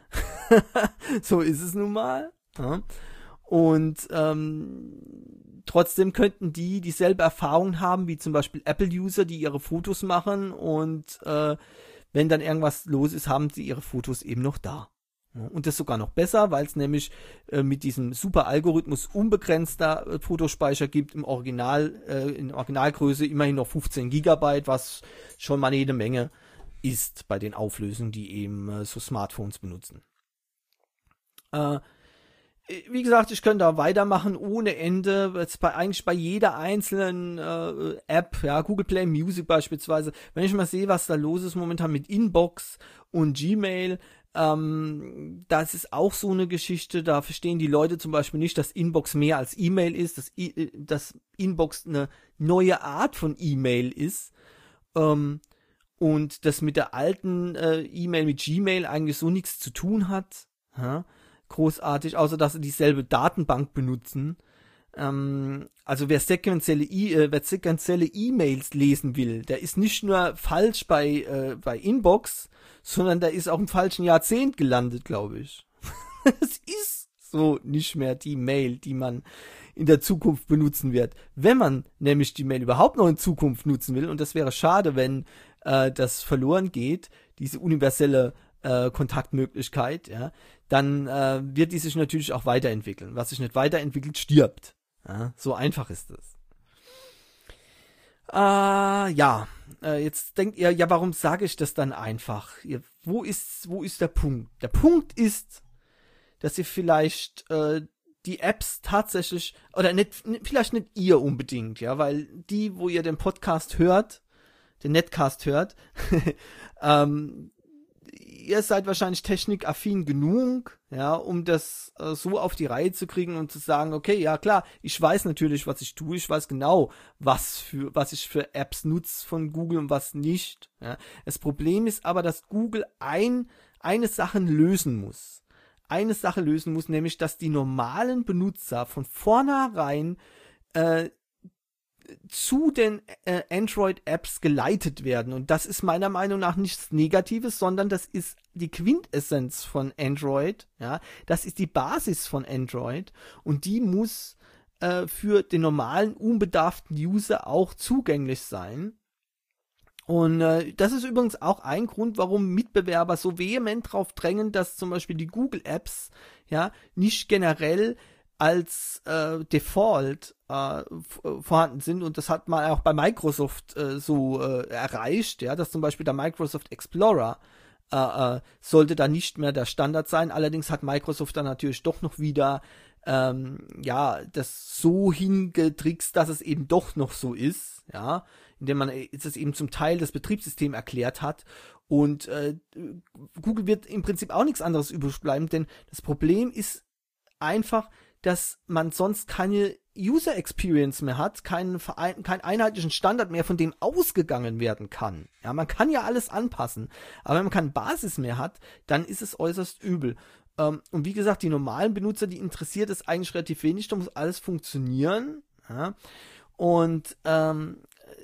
So ist es nun mal. Ja. Und ähm, trotzdem könnten die dieselbe Erfahrung haben, wie zum Beispiel Apple-User, die ihre Fotos machen, und äh, wenn dann irgendwas los ist, haben sie ihre Fotos eben noch da. Und das sogar noch besser, weil es nämlich äh, mit diesem super Algorithmus unbegrenzter äh, Fotospeicher gibt, im Original, äh, in Originalgröße immerhin noch fünfzehn Gigabyte, was schon mal jede Menge ist bei den Auflösungen, die eben äh, so Smartphones benutzen. Äh, wie gesagt, ich könnte da weitermachen ohne Ende, jetzt bei, eigentlich bei jeder einzelnen äh, App, ja, Google Play Music beispielsweise, wenn ich mal sehe, was da los ist momentan mit Inbox und Gmail, Ähm, das ist auch so eine Geschichte, da verstehen die Leute zum Beispiel nicht, dass Inbox mehr als E-Mail ist, dass, I- dass Inbox eine neue Art von E-Mail ist ähm, und das mit der alten äh, E-Mail mit Gmail eigentlich so nichts zu tun hat. Ja? Großartig, außer dass sie dieselbe Datenbank benutzen. Ähm, also wer sequenzielle I- äh, wer sequenzielle E-Mails lesen will, der ist nicht nur falsch bei, äh, bei Inbox, sondern der ist auch im falschen Jahrzehnt gelandet, glaube ich. Es ist so nicht mehr die Mail, die man in der Zukunft benutzen wird. Wenn man nämlich die Mail überhaupt noch in Zukunft nutzen will, und das wäre schade, wenn äh, das verloren geht, diese universelle äh, Kontaktmöglichkeit, ja, dann äh, wird die sich natürlich auch weiterentwickeln. Was sich nicht weiterentwickelt, stirbt. Ja, so einfach ist es. Äh, ja, äh, jetzt denkt ihr, ja, warum sage ich das dann einfach? Ihr, wo ist, wo ist der Punkt? Der Punkt ist, dass ihr vielleicht äh, die Apps tatsächlich, oder nicht, vielleicht nicht ihr unbedingt, ja, weil die, wo ihr den Podcast hört, den Netcast hört, ähm, ihr seid wahrscheinlich technikaffin genug, ja, um das äh, so auf die Reihe zu kriegen und zu sagen, okay, ja klar, ich weiß natürlich, was ich tue, ich weiß genau, was für was ich für Apps nutze von Google und was nicht. Ja. Das Problem ist aber, dass Google ein eine Sache lösen muss. Eine Sache lösen muss, nämlich, dass die normalen Benutzer von vornherein äh, zu den äh, Android-Apps geleitet werden. Und das ist meiner Meinung nach nichts Negatives, sondern das ist die Quintessenz von Android. Ja, das ist die Basis von Android und die muss äh, für den normalen, unbedarften User auch zugänglich sein. Und äh, das ist übrigens auch ein Grund, warum Mitbewerber so vehement drauf drängen, dass zum Beispiel die Google-Apps ja nicht generell als äh, Default äh, vorhanden sind, und das hat man auch bei Microsoft äh, so äh, erreicht, ja, dass zum Beispiel der Microsoft Explorer äh, äh, sollte da nicht mehr der Standard sein. Allerdings hat Microsoft dann natürlich doch noch wieder ähm, ja das so hingetrickst, dass es eben doch noch so ist, ja, indem man es eben zum Teil das Betriebssystem erklärt hat. Und äh, Google wird im Prinzip auch nichts anderes übrig bleiben, denn das Problem ist einfach, dass man sonst keine User Experience mehr hat, keinen, Verein, keinen einheitlichen Standard mehr, von dem ausgegangen werden kann. Ja, man kann ja alles anpassen, aber wenn man keine Basis mehr hat, dann ist es äußerst übel. Ähm, und wie gesagt, die normalen Benutzer, die interessiert es eigentlich relativ wenig, da muss alles funktionieren. Ja? Und ähm,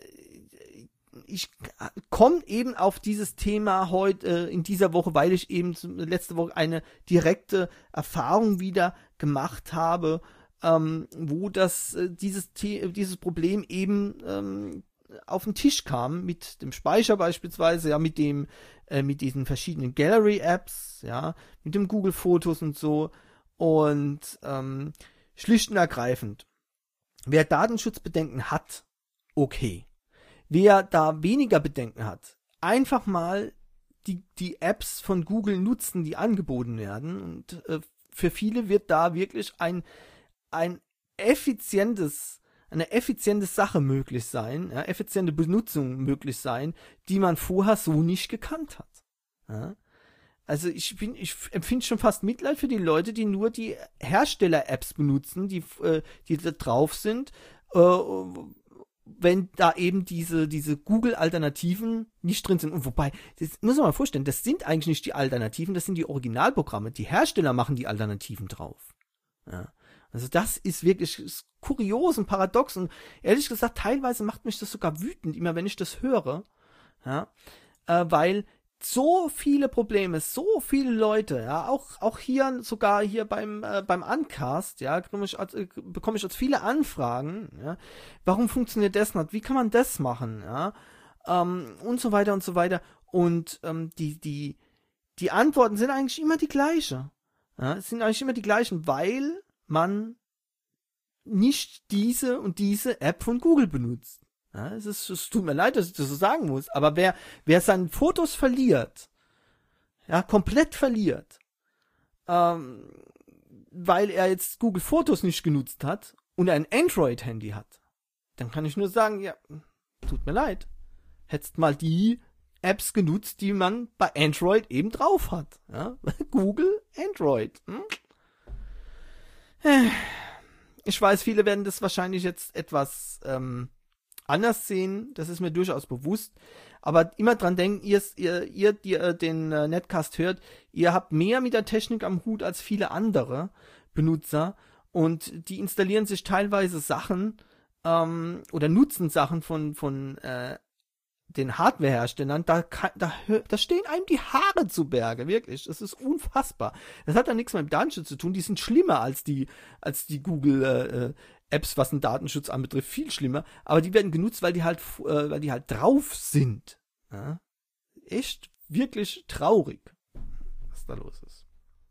ich komme eben auf dieses Thema heute äh, in dieser Woche, weil ich eben letzte Woche eine direkte Erfahrung wieder gemacht habe, ähm, wo das äh, dieses The- dieses Problem eben ähm, auf den Tisch kam, mit dem Speicher beispielsweise, ja, mit dem äh, mit diesen verschiedenen Gallery-Apps, ja, mit dem Google Fotos und so, und ähm, schlicht und ergreifend, wer Datenschutzbedenken hat, okay. Wer da weniger Bedenken hat, einfach mal die, die Apps von Google nutzen, die angeboten werden. Und äh, für viele wird da wirklich ein, ein effizientes, eine effiziente Sache möglich sein, ja, effiziente Benutzung möglich sein, die man vorher so nicht gekannt hat. Ja. Also ich bin, ich empfinde schon fast Mitleid für die Leute, die nur die Hersteller-Apps benutzen, die, äh, die da drauf sind, äh, wenn da eben diese, diese Google-Alternativen nicht drin sind. Und wobei, das muss man mal vorstellen, das sind eigentlich nicht die Alternativen, das sind die Originalprogramme. Die Hersteller machen die Alternativen drauf. Ja. Also das ist wirklich kurios und paradox. Und ehrlich gesagt, teilweise macht mich das sogar wütend, immer wenn ich das höre. Ja. Äh, weil so viele Probleme, so viele Leute, ja, auch auch hier sogar hier beim äh, beim Uncast, ja, bekomme ich, äh, bekomme ich als viele Anfragen, ja, warum funktioniert das nicht, wie kann man das machen, ja, ähm, und so weiter und so weiter, und ähm, die die die Antworten sind eigentlich immer die gleiche. Ja, es sind eigentlich immer die gleichen, weil man nicht diese und diese App von Google benutzt. Ja, es, ist, es tut mir leid, dass ich das so sagen muss, aber wer, wer seine Fotos verliert, ja, komplett verliert, ähm, weil er jetzt Google Fotos nicht genutzt hat und ein Android-Handy hat, dann kann ich nur sagen, ja, tut mir leid. Hättest mal die Apps genutzt, die man bei Android eben drauf hat. Ja? Google, Android. Hm? Ich weiß, viele werden das wahrscheinlich jetzt etwas ähm, anders sehen. Das ist mir durchaus bewusst. Aber immer dran denken, ihr, ihr, ihr die äh, den äh, Netcast hört, ihr habt mehr mit der Technik am Hut als viele andere Benutzer. Und die installieren sich teilweise Sachen ähm, oder nutzen Sachen von, von äh, den Hardwareherstellern, da, da, da stehen einem die Haare zu Berge, wirklich. Das ist unfassbar. Das hat ja nichts mit dem Datenschutz zu tun. Die sind schlimmer als die, als die Google äh, Apps, was den Datenschutz anbetrifft, viel schlimmer. Aber die werden genutzt, weil die halt, äh, weil die halt drauf sind. Ja? Echt, wirklich traurig, was da los ist.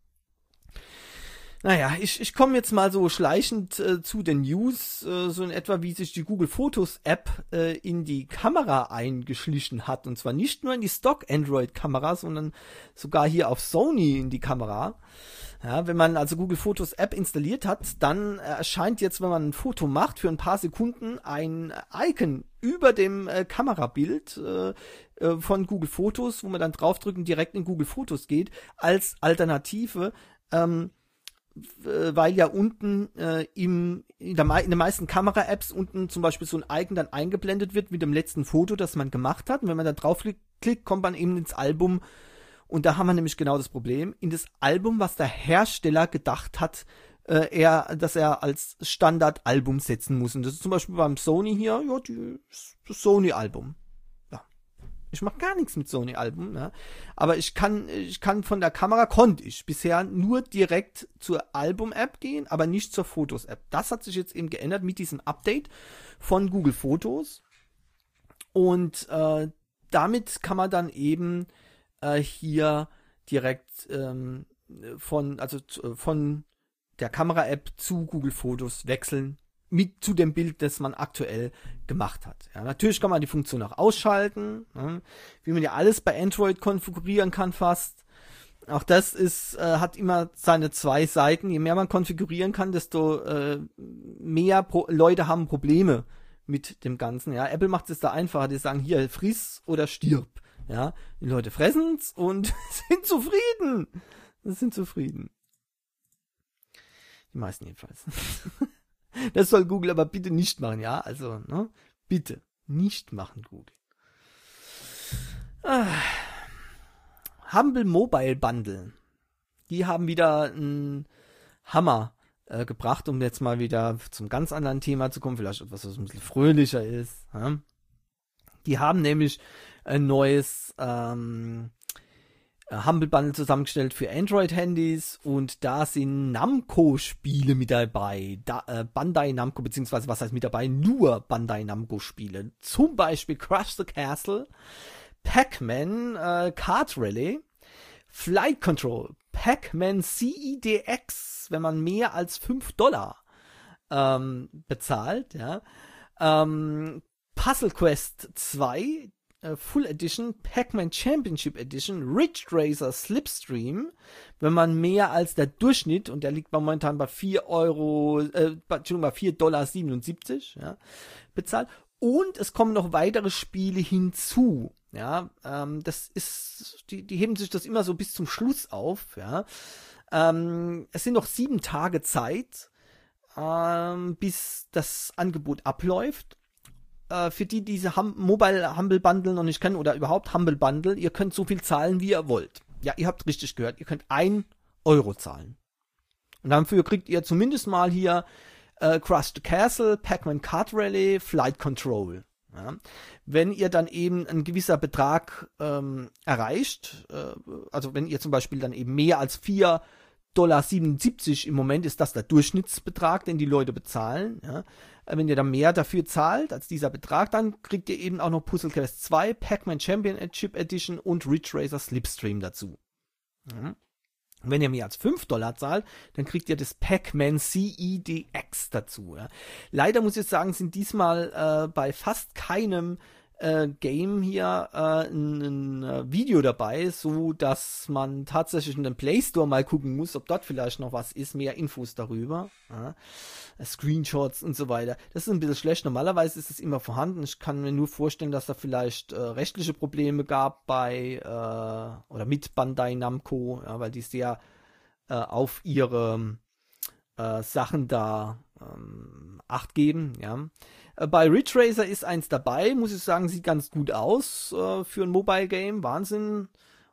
Naja, ich, ich komme jetzt mal so schleichend äh, zu den News, äh, so in etwa wie sich die Google Fotos App äh, in die Kamera eingeschlichen hat. Und zwar nicht nur in die Stock Android Kamera, sondern sogar hier auf Sony in die Kamera. Ja, wenn man also Google Fotos App installiert hat, dann erscheint jetzt, wenn man ein Foto macht, für ein paar Sekunden ein Icon über dem äh, Kamerabild äh, äh, von Google Fotos, wo man dann draufdrücken direkt in Google Fotos geht, als Alternative, ähm, weil ja unten äh, im, in, der, in den meisten Kamera-Apps unten zum Beispiel so ein Icon dann eingeblendet wird mit dem letzten Foto, das man gemacht hat. Und wenn man da drauf klickt, kommt man eben ins Album. Und da haben wir nämlich genau das Problem. In das Album, was der Hersteller gedacht hat, äh, er, dass er als Standard-Album setzen muss. Und das ist zum Beispiel beim Sony hier, ja, die, das Sony-Album. Ich mache gar nichts mit Sony-Alben, ja. Aber ich kann, ich kann von der Kamera, konnte ich bisher nur direkt zur Album-App gehen, aber nicht zur Fotos-App. Das hat sich jetzt eben geändert mit diesem Update von Google Fotos. Und äh, damit kann man dann eben äh, hier direkt ähm, von, also äh, von der Kamera-App zu Google Fotos wechseln. Mit zu dem Bild, das man aktuell gemacht hat. Ja, natürlich kann man die Funktion auch ausschalten, ne, wie man ja alles bei Android konfigurieren kann fast. Auch das ist, äh, hat immer seine zwei Seiten. Je mehr man konfigurieren kann, desto äh, mehr Pro- Leute haben Probleme mit dem Ganzen. Ja, Apple macht es da einfacher. Die sagen hier, friss oder stirb. Ja, die Leute fressen's und sind zufrieden. Sind zufrieden. Die meisten jedenfalls. Das soll Google aber bitte nicht machen, ja? Also, ne? Bitte nicht machen, Google. Ah. Humble Mobile Bundle. Die haben wieder einen Hammer äh, gebracht, um jetzt mal wieder zum ganz anderen Thema zu kommen. Vielleicht etwas, was ein bisschen fröhlicher ist. Ja? Die haben nämlich ein neues ähm, Humble Bundle zusammengestellt für Android-Handys und da sind Namco-Spiele mit dabei. Da, äh, Bandai Namco, beziehungsweise was heißt mit dabei? Nur Bandai Namco-Spiele. Zum Beispiel Crush the Castle, Pac-Man, äh, Kart Rally, Flight Control, Pac-Man C E D X, wenn man mehr als fünf Dollar ähm, bezahlt. Ja. Ähm, Puzzle Quest zwei, Full Edition, Pac-Man Championship Edition, Ridge Racer Slipstream, wenn man mehr als der Durchschnitt, und der liegt momentan bei vier Euro, äh, Entschuldigung, bei vier Dollar siebenundsiebzig, ja, bezahlt. Und es kommen noch weitere Spiele hinzu, ja, ähm, das ist, die, die heben sich das immer so bis zum Schluss auf, ja. Ähm, es sind noch sieben Tage Zeit, ähm, bis das Angebot abläuft. Für die, die diese hum- Mobile Humble Bundle noch nicht kennen oder überhaupt Humble Bundle, ihr könnt so viel zahlen, wie ihr wollt. Ja, ihr habt richtig gehört, ihr könnt ein Euro zahlen. Und dafür kriegt ihr zumindest mal hier äh, Crush the Castle, Pac-Man Kart Rally, Flight Control. Ja. Wenn ihr dann eben ein gewisser Betrag ähm, erreicht, äh, also wenn ihr zum Beispiel dann eben mehr als vier Dollar siebenundsiebzig im Moment ist das der Durchschnittsbetrag, den die Leute bezahlen. Ja. Wenn ihr dann mehr dafür zahlt als dieser Betrag, dann kriegt ihr eben auch noch Puzzle Quest zwei, Pac-Man Championship Edition und Ridge Racer Slipstream dazu. Ja. Wenn ihr mehr als fünf Dollar zahlt, dann kriegt ihr das Pac-Man C E D X dazu. Ja. Leider muss ich sagen, sind diesmal äh, bei fast keinem äh, Game hier äh, ein, ein äh, Video dabei, so dass man tatsächlich in den Play Store mal gucken muss, ob dort vielleicht noch was ist, mehr Infos darüber, ja. Screenshots und so weiter. Das ist ein bisschen schlecht. Normalerweise ist es immer vorhanden. Ich kann mir nur vorstellen, dass da vielleicht äh, rechtliche Probleme gab bei äh, oder mit Bandai Namco, ja, weil die sehr äh, auf ihre äh, Sachen da ähm, Acht geben, ja. Äh, bei Ridge Racer ist eins dabei, muss ich sagen, sieht ganz gut aus äh, für ein Mobile Game, Wahnsinn.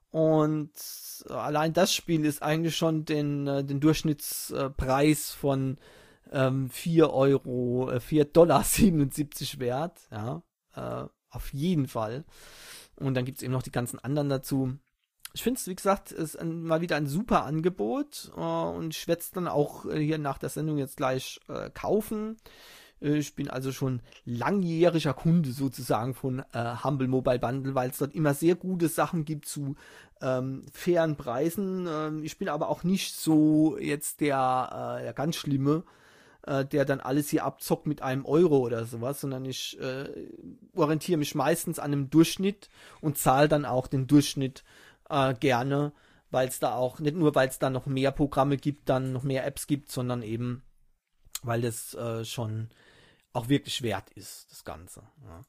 Und äh, allein das Spiel ist eigentlich schon den, äh, den Durchschnittspreis von ähm, vier Euro, äh, vier Dollar siebenundsiebzig wert, ja, äh, auf jeden Fall. Und dann gibt es eben noch die ganzen anderen dazu. Ich finde es, wie gesagt, ist ein, mal wieder ein super Angebot äh, und ich werde es dann auch äh, hier nach der Sendung jetzt gleich äh, kaufen. Äh, ich bin also schon langjähriger Kunde sozusagen von äh, Humble Mobile Bundle, weil es dort immer sehr gute Sachen gibt zu ähm, fairen Preisen. Ähm, ich bin aber auch nicht so jetzt der, äh, der ganz Schlimme, äh, der dann alles hier abzockt mit einem Euro oder sowas, sondern ich äh, orientiere mich meistens an einem Durchschnitt und zahle dann auch den Durchschnitt äh, gerne, weil es da auch, nicht nur weil es da noch mehr Programme gibt, dann noch mehr Apps gibt, sondern eben, weil das äh, schon auch wirklich wert ist, das Ganze. Ja.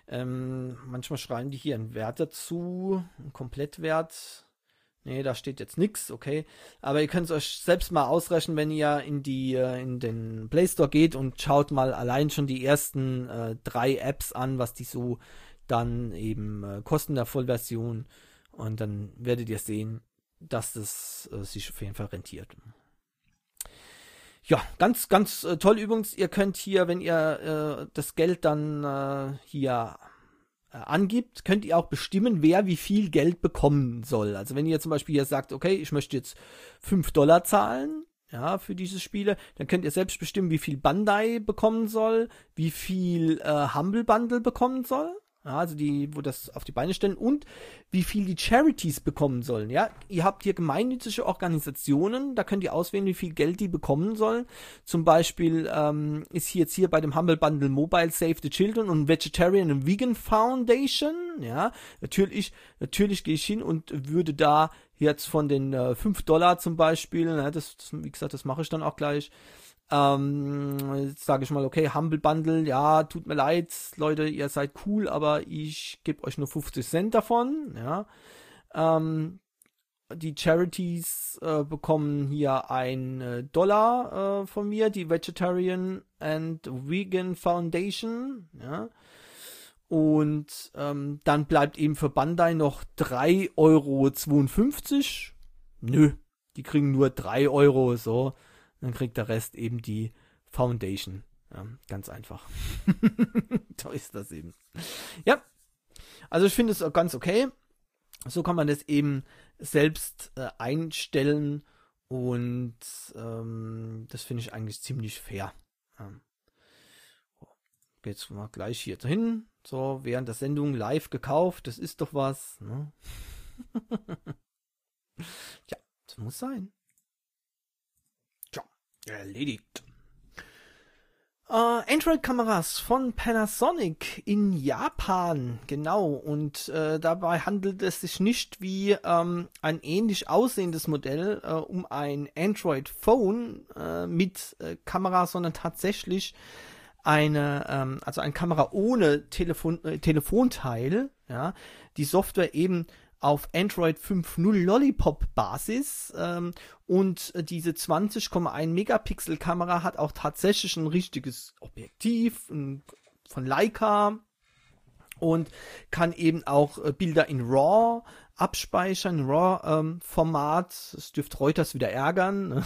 Ähm, manchmal schreiben die hier einen Wert dazu, einen Komplettwert. Nee, da steht jetzt nichts, okay. Aber ihr könnt es euch selbst mal ausrechnen, wenn ihr in die in den Play Store geht und schaut mal allein schon die ersten äh, drei Apps an, was die so dann eben äh, kosten der Vollversion. Und dann werdet ihr sehen, dass das äh, sich auf jeden Fall rentiert. Ja, ganz, ganz äh, toll übrigens. Ihr könnt hier, wenn ihr äh, das Geld dann äh, hier äh, angibt, könnt ihr auch bestimmen, wer wie viel Geld bekommen soll. Also wenn ihr zum Beispiel hier sagt, okay, ich möchte jetzt fünf Dollar zahlen, ja, für diese Spiele, dann könnt ihr selbst bestimmen, wie viel Bandai bekommen soll, wie viel äh, Humble Bundle bekommen soll. Ja, also die, wo das auf die Beine stellen und wie viel die Charities bekommen sollen. Ja, ihr habt hier gemeinnützige Organisationen, da könnt ihr auswählen, wie viel Geld die bekommen sollen. Zum Beispiel ähm, ist hier jetzt hier bei dem Humble Bundle Mobile Save the Children und Vegetarian and Vegan Foundation. Ja, natürlich, natürlich gehe ich hin und würde da jetzt von den äh, fünf Dollar zum Beispiel, ja, das, das, wie gesagt, das mache ich dann auch gleich. Ähm, jetzt sage ich mal, okay, Humble Bundle, ja, tut mir leid, Leute, ihr seid cool, aber ich gebe euch nur fünfzig Cent davon, ja. Ähm, die Charities äh, bekommen hier ein äh, Dollar äh, von mir, die Vegetarian and Vegan Foundation, ja. Und ähm, dann bleibt eben für Bandai noch drei Euro zweiundfünfzig. Nö, die kriegen nur drei Euro, so. Dann kriegt der Rest eben die Foundation. Ja, ganz einfach. So ist das eben. Ja, also ich finde es auch ganz okay. So kann man das eben selbst äh, einstellen und ähm, das finde ich eigentlich ziemlich fair. Ja. Jetzt mal gleich hier hin. So, während der Sendung live gekauft. Das ist doch was. Ne? Ja, das muss sein. Erledigt. Äh, Android-Kameras von Panasonic in Japan, genau. Und äh, dabei handelt es sich nicht wie ähm, ein ähnlich aussehendes Modell äh, um ein Android-Phone äh, mit äh, Kamera, sondern tatsächlich eine, ähm, also eine Kamera ohne Telefon, äh, Telefonteil. Ja, die Software eben auf Android fünf Punkt null Lollipop-Basis ähm, und diese zwanzig Komma eins Megapixel Kamera hat auch tatsächlich ein richtiges Objektiv ein, von Leica und kann eben auch äh, Bilder in RAW abspeichern, RAW-Format. Ähm, das dürfte Reuters wieder ärgern.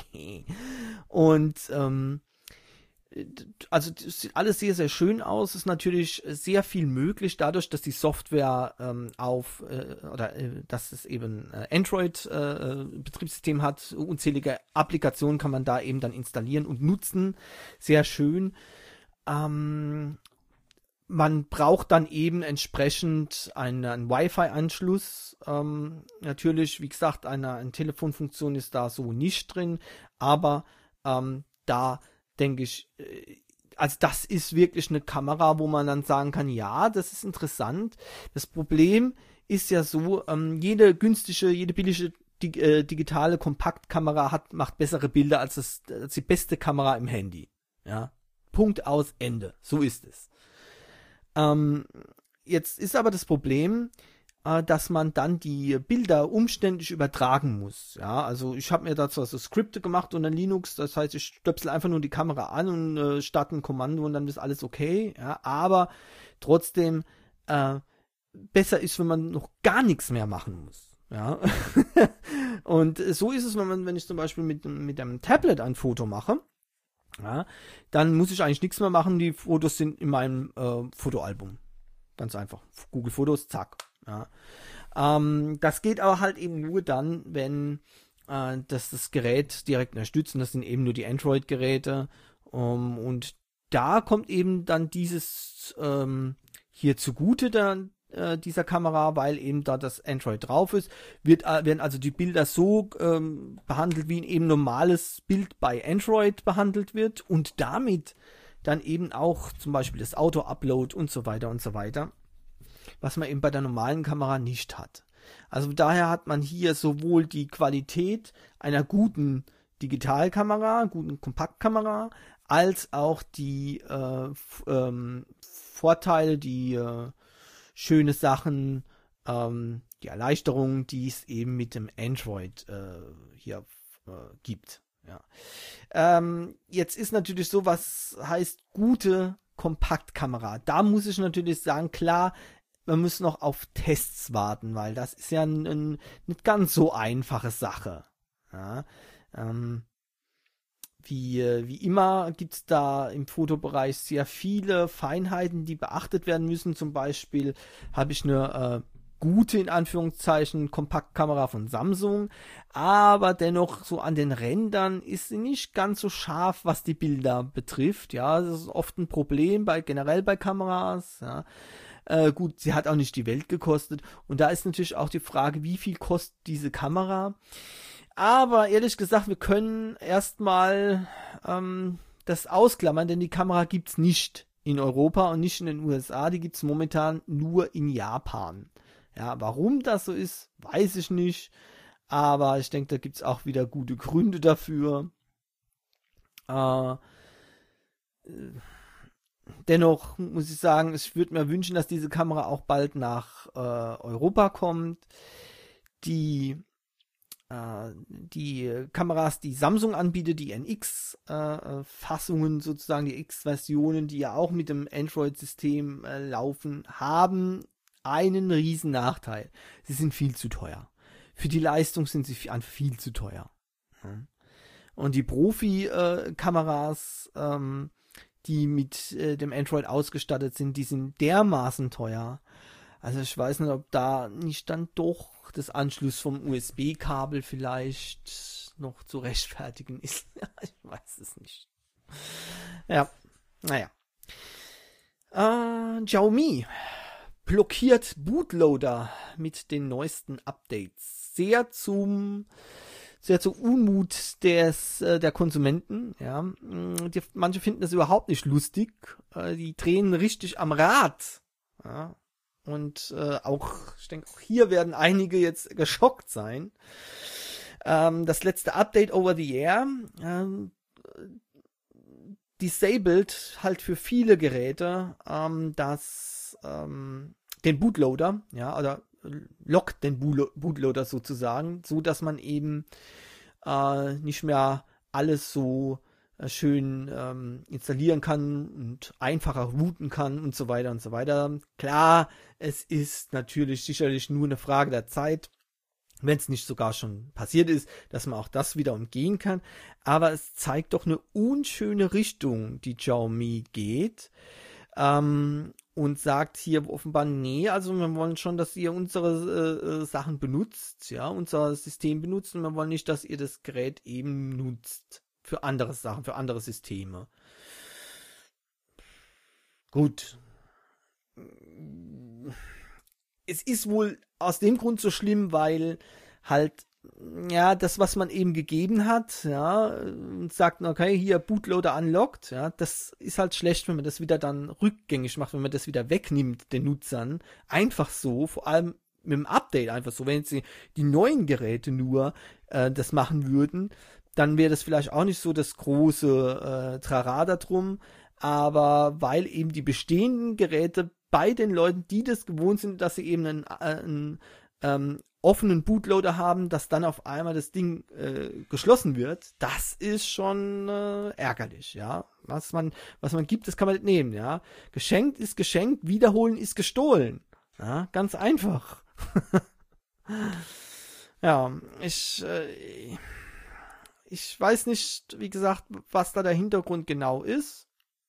Und ähm, also das sieht alles sehr, sehr schön aus. Es ist natürlich sehr viel möglich, dadurch, dass die Software ähm, auf, äh, oder äh, dass es eben äh, Android-Betriebssystem äh, hat, unzählige Applikationen kann man da eben dann installieren und nutzen. Sehr schön. Ähm, man braucht dann eben entsprechend einen, einen Wi-Fi-Anschluss. Ähm, natürlich, wie gesagt, eine, eine Telefonfunktion ist da so nicht drin, aber ähm, da denke ich, äh, also das ist wirklich eine Kamera, wo man dann sagen kann, ja, das ist interessant. Das Problem ist ja so, ähm, jede günstige, jede billige dig äh, digitale Kompaktkamera hat, macht bessere Bilder als, das, als die beste Kamera im Handy. Ja, Punkt aus, Ende. So ist es. Ähm, jetzt ist aber das Problem, äh, dass man dann die Bilder umständlich übertragen muss. Ja, also ich habe mir dazu also Skripte gemacht unter Linux, das heißt, ich stöpsel einfach nur die Kamera an und äh, starte ein Kommando und dann ist alles okay. Ja, aber trotzdem äh, besser ist, wenn man noch gar nichts mehr machen muss. Ja, und so ist es, wenn man, wenn ich zum Beispiel mit, mit einem Tablet ein Foto mache. Ja, dann muss ich eigentlich nichts mehr machen. Die Fotos sind in meinem äh, Fotoalbum. Ganz einfach. Google Fotos, zack. Ja. Ähm, das geht aber halt eben nur dann, wenn äh, das, das Gerät direkt unterstützt. Und das sind eben nur die Android-Geräte. Um, und da kommt eben dann dieses ähm, hier zugute dann dieser Kamera, weil eben da das Android drauf ist, wird, werden also die Bilder so ähm, behandelt, wie ein eben normales Bild bei Android behandelt wird und damit dann eben auch zum Beispiel das Auto-Upload und so weiter und so weiter, was man eben bei der normalen Kamera nicht hat. Also daher hat man hier sowohl die Qualität einer guten Digitalkamera, guten Kompaktkamera, als auch die äh, ähm, Vorteile, die äh, schöne Sachen, ähm, die Erleichterung, die es eben mit dem Android äh, hier äh, gibt. Ja. Ähm, jetzt ist natürlich so, was heißt gute Kompaktkamera. Da muss ich natürlich sagen, klar, wir müssen noch auf Tests warten, weil das ist ja eine ein, nicht ganz so einfache Sache. Ja. Ähm, Wie, wie immer gibt es da im Fotobereich sehr viele Feinheiten, die beachtet werden müssen. Zum Beispiel habe ich eine äh, gute, in Anführungszeichen, Kompaktkamera von Samsung, aber dennoch so an den Rändern ist sie nicht ganz so scharf, was die Bilder betrifft. Ja, das ist oft ein Problem bei generell bei Kameras. Ja. Äh, gut, sie hat auch nicht die Welt gekostet. Und da ist natürlich auch die Frage, wie viel kostet diese Kamera? Aber ehrlich gesagt, wir können erstmal ähm, das ausklammern, denn die Kamera gibt's nicht in Europa und nicht in den U S A. Die gibt's momentan nur in Japan. Ja, warum das so ist, weiß ich nicht. Aber ich denke, da gibt's auch wieder gute Gründe dafür. Äh, dennoch muss ich sagen, ich würde mir wünschen, dass diese Kamera auch bald nach äh, Europa kommt. Die die Kameras, die Samsung anbietet, die N X-Fassungen äh, sozusagen, die X-Versionen, die ja auch mit dem Android-System äh, laufen, haben einen riesen Nachteil. Sie sind viel zu teuer. Für die Leistung sind sie viel zu teuer. Und die Profi-Kameras, äh, ähm, die mit äh, dem Android ausgestattet sind, die sind dermaßen teuer. Also ich weiß nicht, ob da nicht dann doch das Anschluss vom U S B-Kabel vielleicht noch zu rechtfertigen ist. Ich weiß es nicht. Ja, naja. Äh, Xiaomi blockiert Bootloader mit den neuesten Updates. Sehr zum sehr zum Unmut des äh, der Konsumenten. Ja, die, manche finden das überhaupt nicht lustig. Äh, die drehen richtig am Rad. Ja. Und äh, auch, ich denke, auch hier werden einige jetzt geschockt sein. Ähm, das letzte Update over the air ähm, disabled halt für viele Geräte ähm, das ähm, den Bootloader, ja, oder lockt den Bootloader sozusagen, so dass man eben äh, nicht mehr alles so schön ähm, installieren kann und einfacher routen kann und so weiter und so weiter. Klar, es ist natürlich sicherlich nur eine Frage der Zeit, wenn es nicht sogar schon passiert ist, dass man auch das wieder umgehen kann. Aber es zeigt doch eine unschöne Richtung, die Xiaomi geht. Ähm, und sagt hier offenbar, nee, also wir wollen schon, dass ihr unsere äh, Sachen benutzt, ja, unser System benutzt und wir wollen nicht, dass ihr das Gerät eben nutzt. Für andere Sachen, für andere Systeme. Gut. es ist wohl aus dem Grund so schlimm, weil halt, ja, das, was man eben gegeben hat, ja, und sagt, okay, hier Bootloader unlocked, ja, das ist halt schlecht, wenn man das wieder dann rückgängig macht, wenn man das wieder wegnimmt den Nutzern. Einfach so, vor allem mit dem Update einfach so. Wenn jetzt die, die neuen Geräte nur äh, das machen würden, dann wäre das vielleicht auch nicht so das große äh, Trara da drum. Aber weil eben die bestehenden Geräte bei den Leuten, die das gewohnt sind, dass sie eben einen, einen ähm, offenen Bootloader haben, dass dann auf einmal das Ding äh, geschlossen wird, das ist schon äh, ärgerlich, ja. Was man, was man gibt, das kann man nicht nehmen, ja. Geschenkt ist geschenkt, wiederholen ist gestohlen. Ja, ganz einfach. Ja, ich, äh, ich weiß nicht, wie gesagt, was da der Hintergrund genau ist.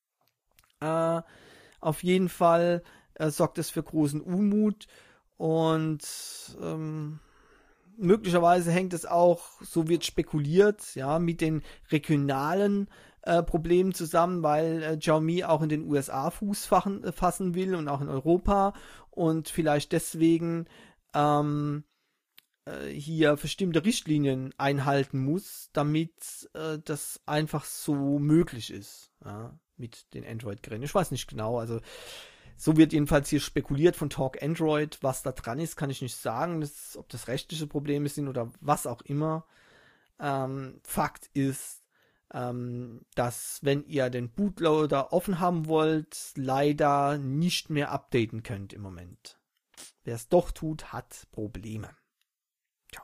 Äh, auf jeden Fall äh, sorgt es für großen Unmut und ähm, möglicherweise hängt es auch, so wird spekuliert, ja, mit den regionalen äh, Problemen zusammen, weil äh, Xiaomi auch in den U S A Fuß fachen, äh, fassen will und auch in Europa und vielleicht deswegen ähm, äh, hier bestimmte Richtlinien einhalten muss, damit äh, das einfach so möglich ist, ja, mit den Android-Geräten. Ich weiß nicht genau, also so wird jedenfalls hier spekuliert von Talk Android. Was da dran ist, kann ich nicht sagen, das, ob das rechtliche Probleme sind oder was auch immer. Ähm, Fakt ist, ähm, dass wenn ihr den Bootloader offen haben wollt, leider nicht mehr updaten könnt im Moment. Wer es doch tut, hat Probleme. Tja.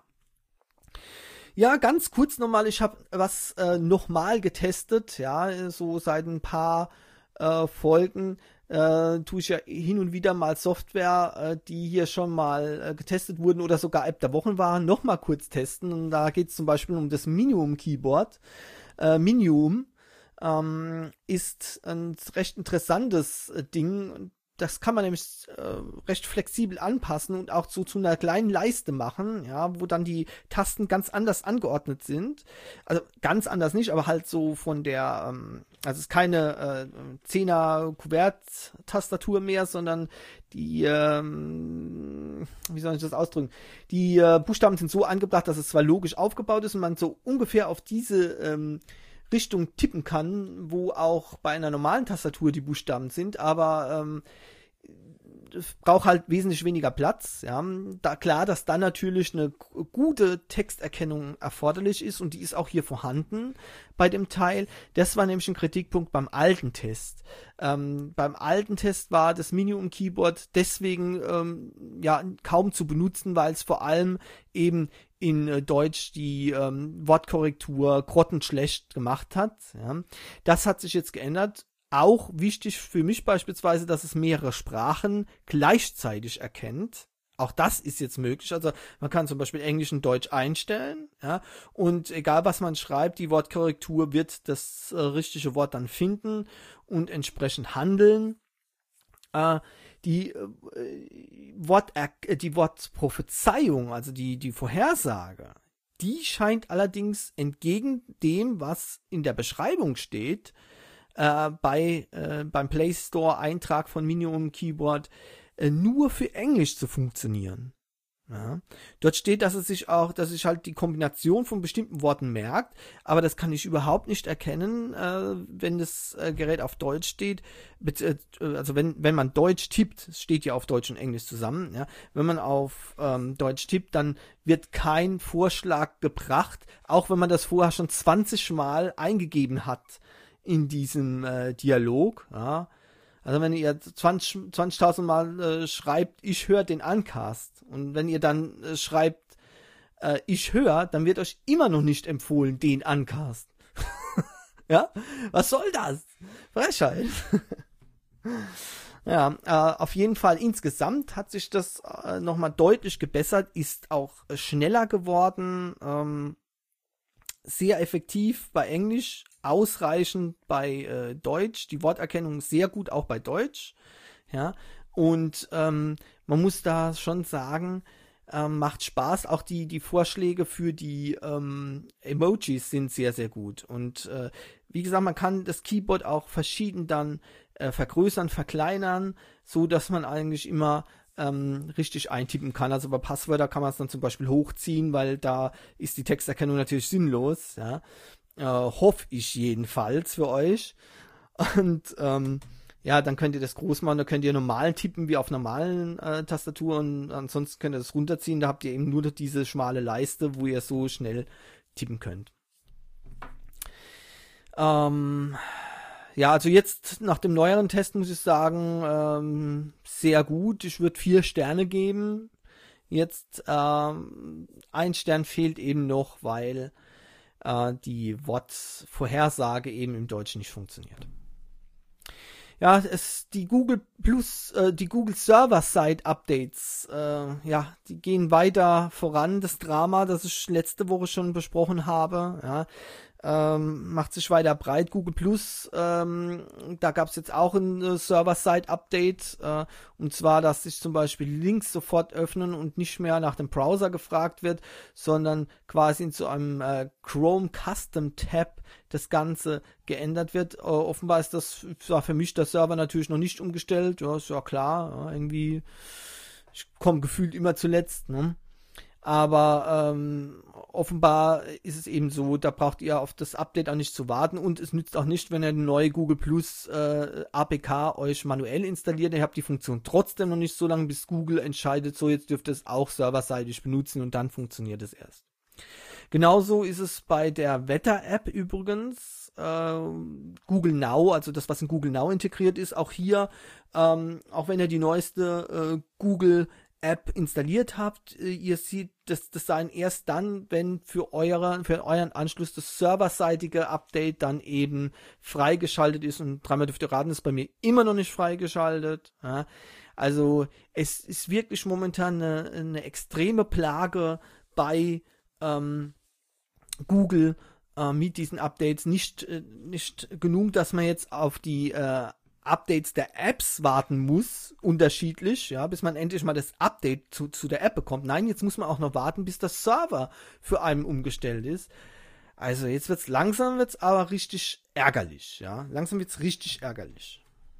Ja, ganz kurz nochmal, ich habe was äh, nochmal getestet, ja, so seit ein paar äh, Folgen äh, tue ich ja hin und wieder mal Software, äh, die hier schon mal äh, getestet wurden oder sogar App der Wochen waren, nochmal kurz testen. Und da geht es zum Beispiel um das Minium Keyboard. Äh, Minium ähm, ist ein recht interessantes äh, Ding. Das kann man nämlich äh, recht flexibel anpassen und auch so zu einer kleinen Leiste machen, ja, wo dann die Tasten ganz anders angeordnet sind. Also ganz anders nicht, aber halt so von der, ähm, also es ist keine äh, zehner Kuvert-Tastatur mehr, sondern die, ähm, wie soll ich das ausdrücken? Die äh, Buchstaben sind so angebracht, dass es zwar logisch aufgebaut ist und man so ungefähr auf diese ähm, Richtung tippen kann, wo auch bei einer normalen Tastatur die Buchstaben sind, aber ähm, es braucht halt wesentlich weniger Platz. Ja. Da klar, dass dann natürlich eine gute Texterkennung erforderlich ist und die ist auch hier vorhanden bei dem Teil. Das war nämlich ein Kritikpunkt beim alten Test. Ähm, beim alten Test war das Minium Keyboard deswegen ähm, ja kaum zu benutzen, weil es vor allem eben in äh, Deutsch die ähm, Wortkorrektur grottenschlecht gemacht hat. Ja. Das hat sich jetzt geändert. Auch wichtig für mich beispielsweise, dass es mehrere Sprachen gleichzeitig erkennt. Auch das ist jetzt möglich. Also man kann zum Beispiel Englisch und Deutsch einstellen, ja, und egal was man schreibt, die Wortkorrektur wird das äh, richtige Wort dann finden und entsprechend handeln. Äh, die äh, Wort äh, die Wortprophezeiung, also die die Vorhersage, die scheint allerdings entgegen dem, was in der Beschreibung steht, Äh, bei äh, beim Play Store Eintrag von Minium Keyboard äh, nur für Englisch zu funktionieren. Ja. Dort steht, dass es sich auch, dass sich halt die Kombination von bestimmten Worten merkt, aber das kann ich überhaupt nicht erkennen, äh, wenn das äh, Gerät auf Deutsch steht, äh, also wenn wenn man Deutsch tippt, es steht ja auf Deutsch und Englisch zusammen, ja, wenn man auf ähm, Deutsch tippt, dann wird kein Vorschlag gebracht, auch wenn man das vorher schon zwanzig Mal eingegeben hat in diesem äh, Dialog, ja. Also wenn ihr zwanzigtausend Mal äh, schreibt, ich höre den Uncast, und wenn ihr dann äh, schreibt, äh, ich höre, dann wird euch immer noch nicht empfohlen, den Uncast. Ja? Was soll das? Frechheit. Ja, äh, auf jeden Fall insgesamt hat sich das äh, nochmal deutlich gebessert, ist auch äh, schneller geworden, ähm, sehr effektiv bei Englisch, ausreichend bei äh, Deutsch, die Worterkennung sehr gut auch bei Deutsch, ja, und ähm, man muss da schon sagen, ähm, macht Spaß, auch die die Vorschläge für die ähm, Emojis sind sehr, sehr gut und äh, wie gesagt, man kann das Keyboard auch verschieden dann äh, vergrößern, verkleinern, so dass man eigentlich immer ähm, richtig eintippen kann. Also bei Passwörter kann man es dann zum Beispiel hochziehen, weil da ist die Texterkennung natürlich sinnlos. Ja? Äh, hoffe ich jedenfalls für euch. Und ähm, ja, dann könnt ihr das groß machen, da könnt ihr normal tippen wie auf normalen äh, Tastaturen. Ansonsten könnt ihr das runterziehen, da habt ihr eben nur diese schmale Leiste, wo ihr so schnell tippen könnt. Ähm, ja, also jetzt nach dem neueren Test muss ich sagen, ähm, sehr gut. Ich würde vier Sterne geben. Jetzt ähm, ein Stern fehlt eben noch, weil äh, die Wortvorhersage eben im Deutschen nicht funktioniert. Ja, es die Google Plus, äh, die Google Server-Side Updates, äh, ja, die gehen weiter voran. Das Drama, das ich letzte Woche schon besprochen habe, ja, ähm, macht sich weiter breit. Google Plus, ähm, da gab es jetzt auch ein äh, Server-Side-Update, äh, und zwar, dass sich zum Beispiel Links sofort öffnen und nicht mehr nach dem Browser gefragt wird, sondern quasi in so einem äh, Chrome Custom Tab das Ganze geändert wird. Äh, offenbar ist das ja, für mich der Server natürlich noch nicht umgestellt, ja, ist ja klar, ja, irgendwie, ich komme gefühlt immer zuletzt, ne? Aber ähm, offenbar ist es eben so, da braucht ihr auf das Update auch nicht zu warten und es nützt auch nicht, wenn ihr eine neue Google Plus äh, A P K euch manuell installiert. Ihr habt die Funktion trotzdem noch nicht so lange, bis Google entscheidet, so jetzt dürft ihr es auch serverseitig benutzen und dann funktioniert es erst. Genauso ist es bei der Wetter-App übrigens. Äh, Google Now, also das, was in Google Now integriert ist, auch hier, ähm, auch wenn ihr die neueste äh, Google App installiert habt, ihr seht das Design erst dann, wenn für, eure, für euren Anschluss das serverseitige Update dann eben freigeschaltet ist, und dreimal dürft ihr raten, ist bei mir immer noch nicht freigeschaltet. Ja. Also es ist wirklich momentan eine, eine extreme Plage bei ähm, Google äh, mit diesen Updates. Nicht, äh, nicht genug, dass man jetzt auf die äh, Updates der Apps warten muss, unterschiedlich, ja, bis man endlich mal das Update zu, zu der App bekommt. Nein, jetzt muss man auch noch warten, bis der Server für einen umgestellt ist. Also jetzt wird's langsam, wird's aber richtig ärgerlich, ja. Langsam wird's richtig ärgerlich.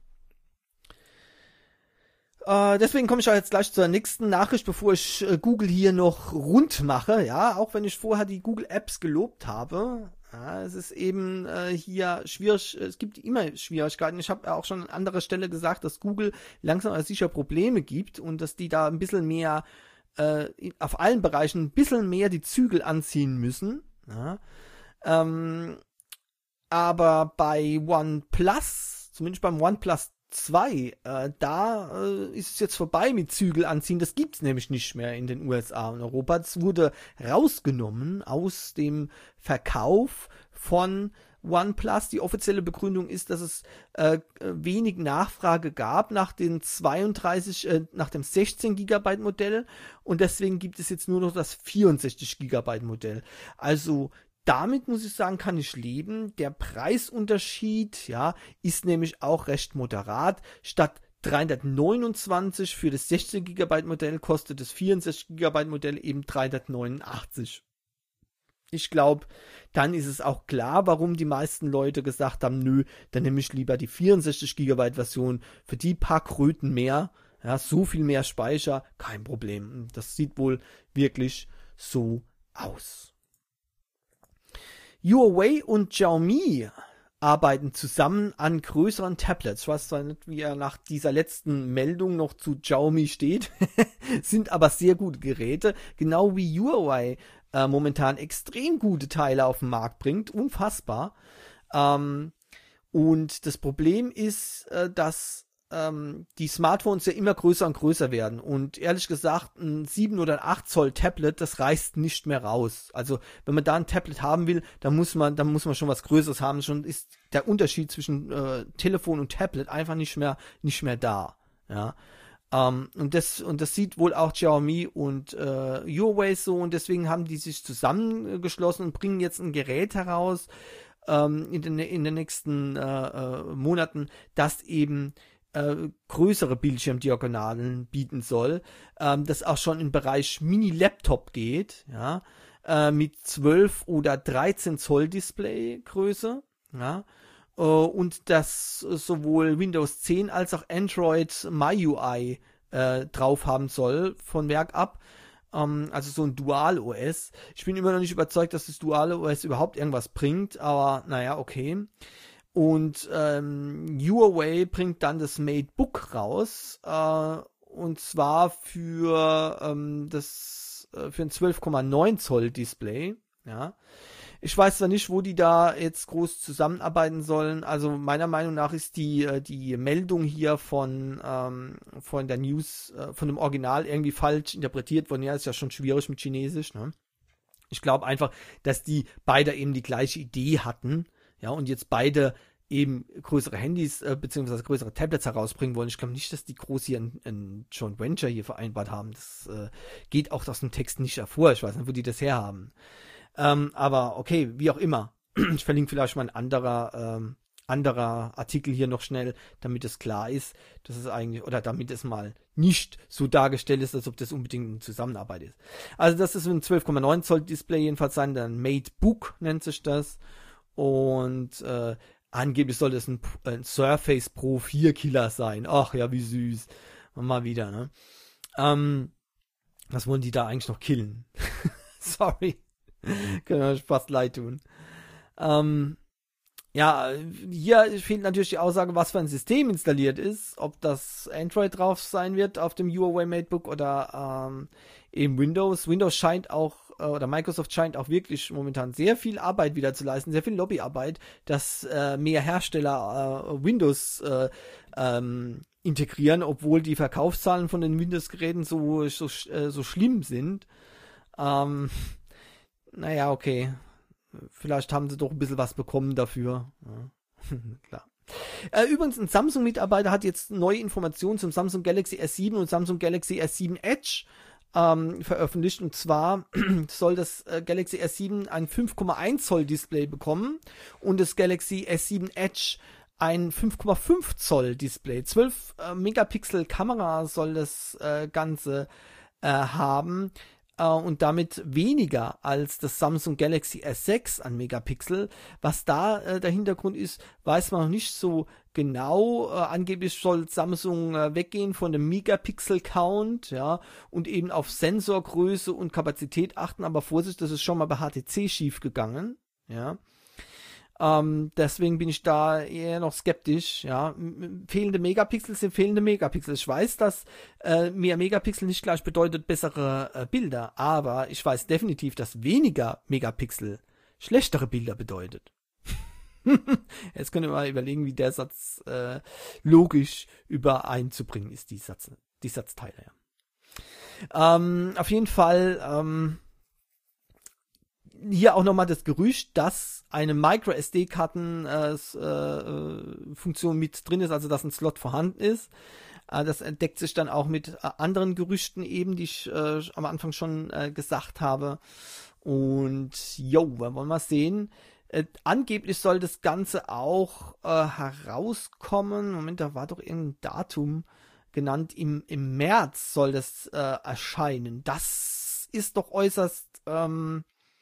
Äh, deswegen komme ich auch jetzt gleich zur nächsten Nachricht, bevor ich äh, Google hier noch rund mache, ja, auch wenn ich vorher die Google Apps gelobt habe. Ja, es ist eben äh, hier schwierig, es gibt immer Schwierigkeiten. Ich habe ja auch schon an anderer Stelle gesagt, dass Google langsam aber sicher Probleme gibt und dass die da ein bisschen mehr, äh, auf allen Bereichen ein bisschen mehr die Zügel anziehen müssen. Ja. Ähm, aber bei OnePlus, zumindest beim OnePlus zwei, äh, da äh, ist es jetzt vorbei mit Zügel anziehen. Das gibt's nämlich nicht mehr in den U S A und Europa. Es wurde rausgenommen aus dem Verkauf von OnePlus. Die offizielle Begründung ist, dass es äh, wenig Nachfrage gab nach den zweiunddreißig, äh, nach dem sechzehn Gigabyte Modell, und deswegen gibt es jetzt nur noch das vierundsechzig Gigabyte Modell. Also damit muss ich sagen, kann ich leben. Der Preisunterschied, ja, ist nämlich auch recht moderat. Statt dreihundertneunundzwanzig für das sechzehn Gigabyte Modell kostet das vierundsechzig Gigabyte Modell eben dreihundertneunundachtzig. Ich glaube, dann ist es auch klar, warum die meisten Leute gesagt haben, nö, dann nehme ich lieber die vierundsechzig Gigabyte Version, für die paar Kröten mehr, ja, so viel mehr Speicher, kein Problem. Das sieht wohl wirklich so aus. Huawei und Xiaomi arbeiten zusammen an größeren Tablets. Ich weiß zwar nicht, wie er nach dieser letzten Meldung noch zu Xiaomi steht, sind aber sehr gute Geräte, genau wie Huawei äh, momentan extrem gute Teile auf den Markt bringt, unfassbar. Ähm, und das Problem ist, äh, dass ähm, die Smartphones ja immer größer und größer werden, und ehrlich gesagt, ein sieben oder acht Zoll Tablet, das reißt nicht mehr raus. Also wenn man da ein Tablet haben will, dann muss man, dann muss man schon was Größeres haben. Schon ist der Unterschied zwischen äh, Telefon und Tablet einfach nicht mehr, nicht mehr da. Ja. Um, und das und das sieht wohl auch Xiaomi und äh, Huawei so, und deswegen haben die sich zusammengeschlossen und bringen jetzt ein Gerät heraus ähm, in den in den nächsten äh, äh, Monaten, das eben äh, größere Bildschirmdiagonalen bieten soll, ähm, das auch schon im Bereich Mini-Laptop geht, ja, äh, mit zwölf oder dreizehn Zoll Displaygröße, ja. Und das sowohl Windows zehn als auch Android M I U I äh, drauf haben soll von Werk ab. Ähm, also so ein Dual-O S. Ich bin immer noch nicht überzeugt, dass das Dual-O S überhaupt irgendwas bringt, aber naja, okay. Und ähm, Huawei bringt dann das MateBook raus, äh, und zwar für ähm, das äh, für ein zwölf Komma neun Zoll Display. Ja, ich weiß zwar nicht, wo die da jetzt groß zusammenarbeiten sollen. Also meiner Meinung nach ist die die Meldung hier von ähm, von der News äh, von dem Original irgendwie falsch interpretiert worden. Ja, ist ja schon schwierig mit Chinesisch. Ne? Ich glaube einfach, dass die beide eben die gleiche Idee hatten. Ja, und jetzt beide eben größere Handys äh, beziehungsweise größere Tablets herausbringen wollen. Ich glaube nicht, dass die groß hier ein, ein Joint Venture hier vereinbart haben. Das äh, geht auch aus dem Text nicht hervor. Ich weiß nicht, wo die das herhaben. Ähm, aber okay, wie auch immer. Ich verlinke vielleicht mal ein anderer ähm, anderer Artikel hier noch schnell, damit es klar ist, dass es eigentlich, oder damit es mal nicht so dargestellt ist, als ob das unbedingt eine Zusammenarbeit ist. Also das ist ein zwölf Komma neun Zoll Display jedenfalls sein, dann MateBook nennt sich das. Und äh, angeblich soll das ein, ein Surface Pro vier Killer sein. Ach ja, wie süß. Mal wieder, ne? Ähm, was wollen die da eigentlich noch killen? Sorry. Können wir euch fast leid tun. Ähm, ja, hier fehlt natürlich die Aussage, was für ein System installiert ist. Ob das Android drauf sein wird auf dem Huawei MateBook oder ähm, eben Windows. Windows scheint auch oder Microsoft scheint auch wirklich momentan sehr viel Arbeit wieder zu leisten, sehr viel Lobbyarbeit, dass äh, mehr Hersteller äh, Windows äh, ähm, integrieren, obwohl die Verkaufszahlen von den Windows-Geräten so, so, äh, so schlimm sind. Ähm, naja, okay. Vielleicht haben sie doch ein bisschen was bekommen dafür. Ja. Klar. Äh, übrigens, ein Samsung-Mitarbeiter hat jetzt neue Informationen zum Samsung Galaxy S sieben und Samsung Galaxy S sieben Edge Ähm, veröffentlicht, und zwar soll das äh, Galaxy S sieben ein fünf Komma eins Zoll Display bekommen und das Galaxy S sieben Edge ein fünf Komma fünf Zoll Display. zwölf äh, Megapixel Kamera soll das äh, Ganze äh, haben äh, und damit weniger als das Samsung Galaxy S sechs an Megapixel. Was da äh, der Hintergrund ist, weiß man noch nicht so genau. Äh, angeblich soll Samsung äh, weggehen von dem Megapixel-Count, ja, und eben auf Sensorgröße und Kapazität achten. Aber Vorsicht, das ist schon mal bei H T C schief gegangen, ja. Ähm, deswegen bin ich da eher noch skeptisch, ja. M- fehlende Megapixel sind fehlende Megapixel. Ich weiß, dass äh, mehr Megapixel nicht gleich bedeutet bessere äh, Bilder, aber ich weiß definitiv, dass weniger Megapixel schlechtere Bilder bedeutet. Jetzt könnt ihr mal überlegen, wie der Satz äh, logisch übereinzubringen ist, die, Satz, die Satzteile. Ja. Ähm, auf jeden Fall ähm, hier auch nochmal das Gerücht, dass eine Micro-S D-Karten-Funktion äh, mit drin ist, also dass ein Slot vorhanden ist. Äh, das entdeckt sich dann auch mit äh, anderen Gerüchten eben, die ich äh, am Anfang schon äh, gesagt habe. Und jo, wir wollen mal sehen. Äh, angeblich soll das Ganze auch äh, herauskommen. Moment, da war doch irgendein Datum genannt. Im, im März soll das äh, erscheinen. Das ist doch äußerst ähm,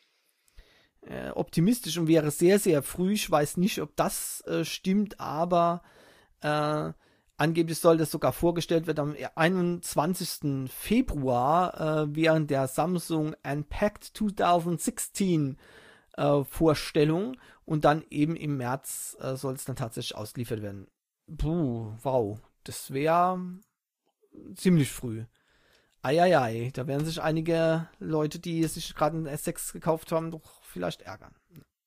äh, optimistisch und wäre sehr, sehr früh. Ich weiß nicht, ob das äh, stimmt, aber äh, angeblich soll das sogar vorgestellt werden am einundzwanzigsten Februar äh, während der Samsung Unpacked zwanzig sechzehn Äh, Vorstellung, und dann eben im März äh, soll es dann tatsächlich ausgeliefert werden. Puh, wow, das wäre ziemlich früh. Eieiei, da werden sich einige Leute, die sich gerade einen S sechs gekauft haben, doch vielleicht ärgern.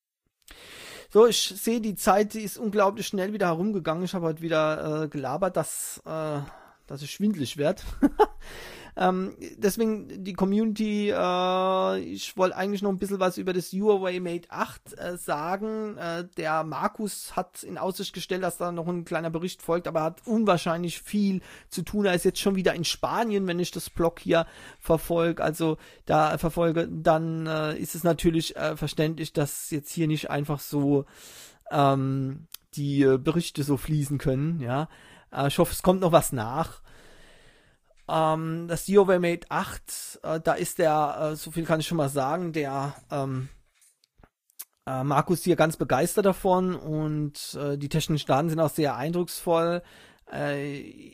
So, ich sehe, die Zeit die ist unglaublich schnell wieder herumgegangen. Ich habe heute wieder äh, gelabert, dass, äh, dass ich schwindelig werde. Ähm, deswegen die Community, äh, ich wollte eigentlich noch ein bisschen was über das Huawei Mate acht äh, sagen. Äh, der Markus hat in Aussicht gestellt, dass da noch ein kleiner Bericht folgt, aber hat unwahrscheinlich viel zu tun. Er ist jetzt schon wieder in Spanien, wenn ich das Blog hier verfolge. Also da äh, verfolge, dann äh, ist es natürlich äh, verständlich, dass jetzt hier nicht einfach so ähm, die äh, Berichte so fließen können. Ja, äh, ich hoffe, es kommt noch was nach. Ähm, das Huawei Mate acht, äh, da ist der, äh, so viel kann ich schon mal sagen, der ähm, äh, Markus hier ganz begeistert davon, und äh, die technischen Daten sind auch sehr eindrucksvoll. Äh,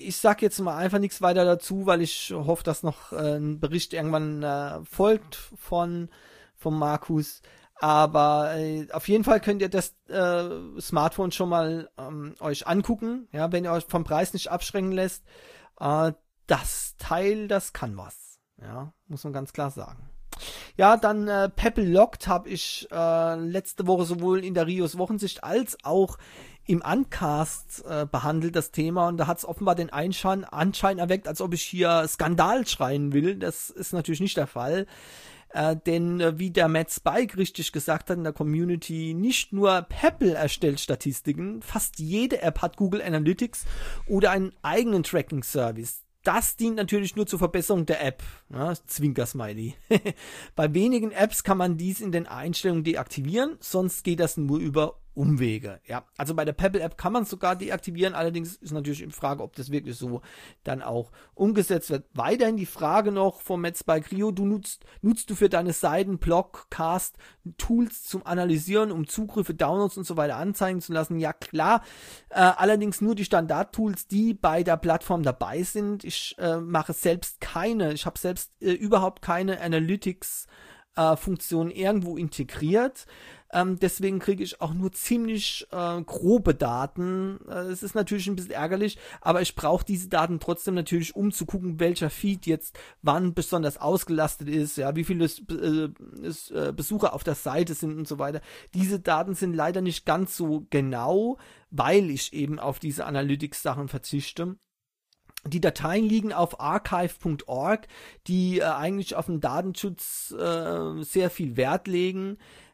ich sag jetzt mal einfach nichts weiter dazu, weil ich hoffe, dass noch äh, ein Bericht irgendwann äh, folgt von, von Markus. Aber äh, auf jeden Fall könnt ihr das äh, Smartphone schon mal ähm, euch angucken, ja, wenn ihr euch vom Preis nicht abschrecken lässt. Äh, das Teil, das kann was, ja, muss man ganz klar sagen. Ja, dann äh, Pebble Locked habe ich äh, letzte Woche sowohl in der Rios Wochensicht als auch im Uncast äh, behandelt, das Thema, und da hat es offenbar den Einschein, Anschein erweckt, als ob ich hier Skandal schreien will. Das ist natürlich nicht der Fall. Äh, denn äh, wie der Matt Spike richtig gesagt hat in der Community, nicht nur Pebble erstellt Statistiken, fast jede App hat Google Analytics oder einen eigenen Tracking-Service. Das dient natürlich nur zur Verbesserung der App. Ja, Zwinker-Smiley. Bei wenigen Apps kann man dies in den Einstellungen deaktivieren, sonst geht das nur über Umwege. Ja, also bei der Pebble-App kann man es sogar deaktivieren, allerdings ist natürlich die Frage, ob das wirklich so dann auch umgesetzt wird. Weiterhin die Frage noch vom Matt Spike Rio, du nutzt, nutzt du für deine Seiten, Blog, Cast, Tools zum Analysieren, um Zugriffe, Downloads und so weiter anzeigen zu lassen? Ja, klar, äh, allerdings nur die Standard-Tools, die bei der Plattform dabei sind. Ich äh, mache selbst keine, ich habe selbst äh, überhaupt keine Analytics äh, Funktion irgendwo integriert. Ähm, deswegen kriege ich auch nur ziemlich äh, grobe Daten. Äh, es ist natürlich ein bisschen ärgerlich, aber ich brauche diese Daten trotzdem natürlich, um zu gucken, welcher Feed jetzt wann besonders ausgelastet ist, ja, wie viele äh, äh, Besucher auf der Seite sind und so weiter. Diese Daten sind leider nicht ganz so genau, weil ich eben auf diese Analytics-Sachen verzichte. Die Dateien liegen auf archive punkt org, die äh, eigentlich auf den Datenschutz äh, sehr viel Wert legen.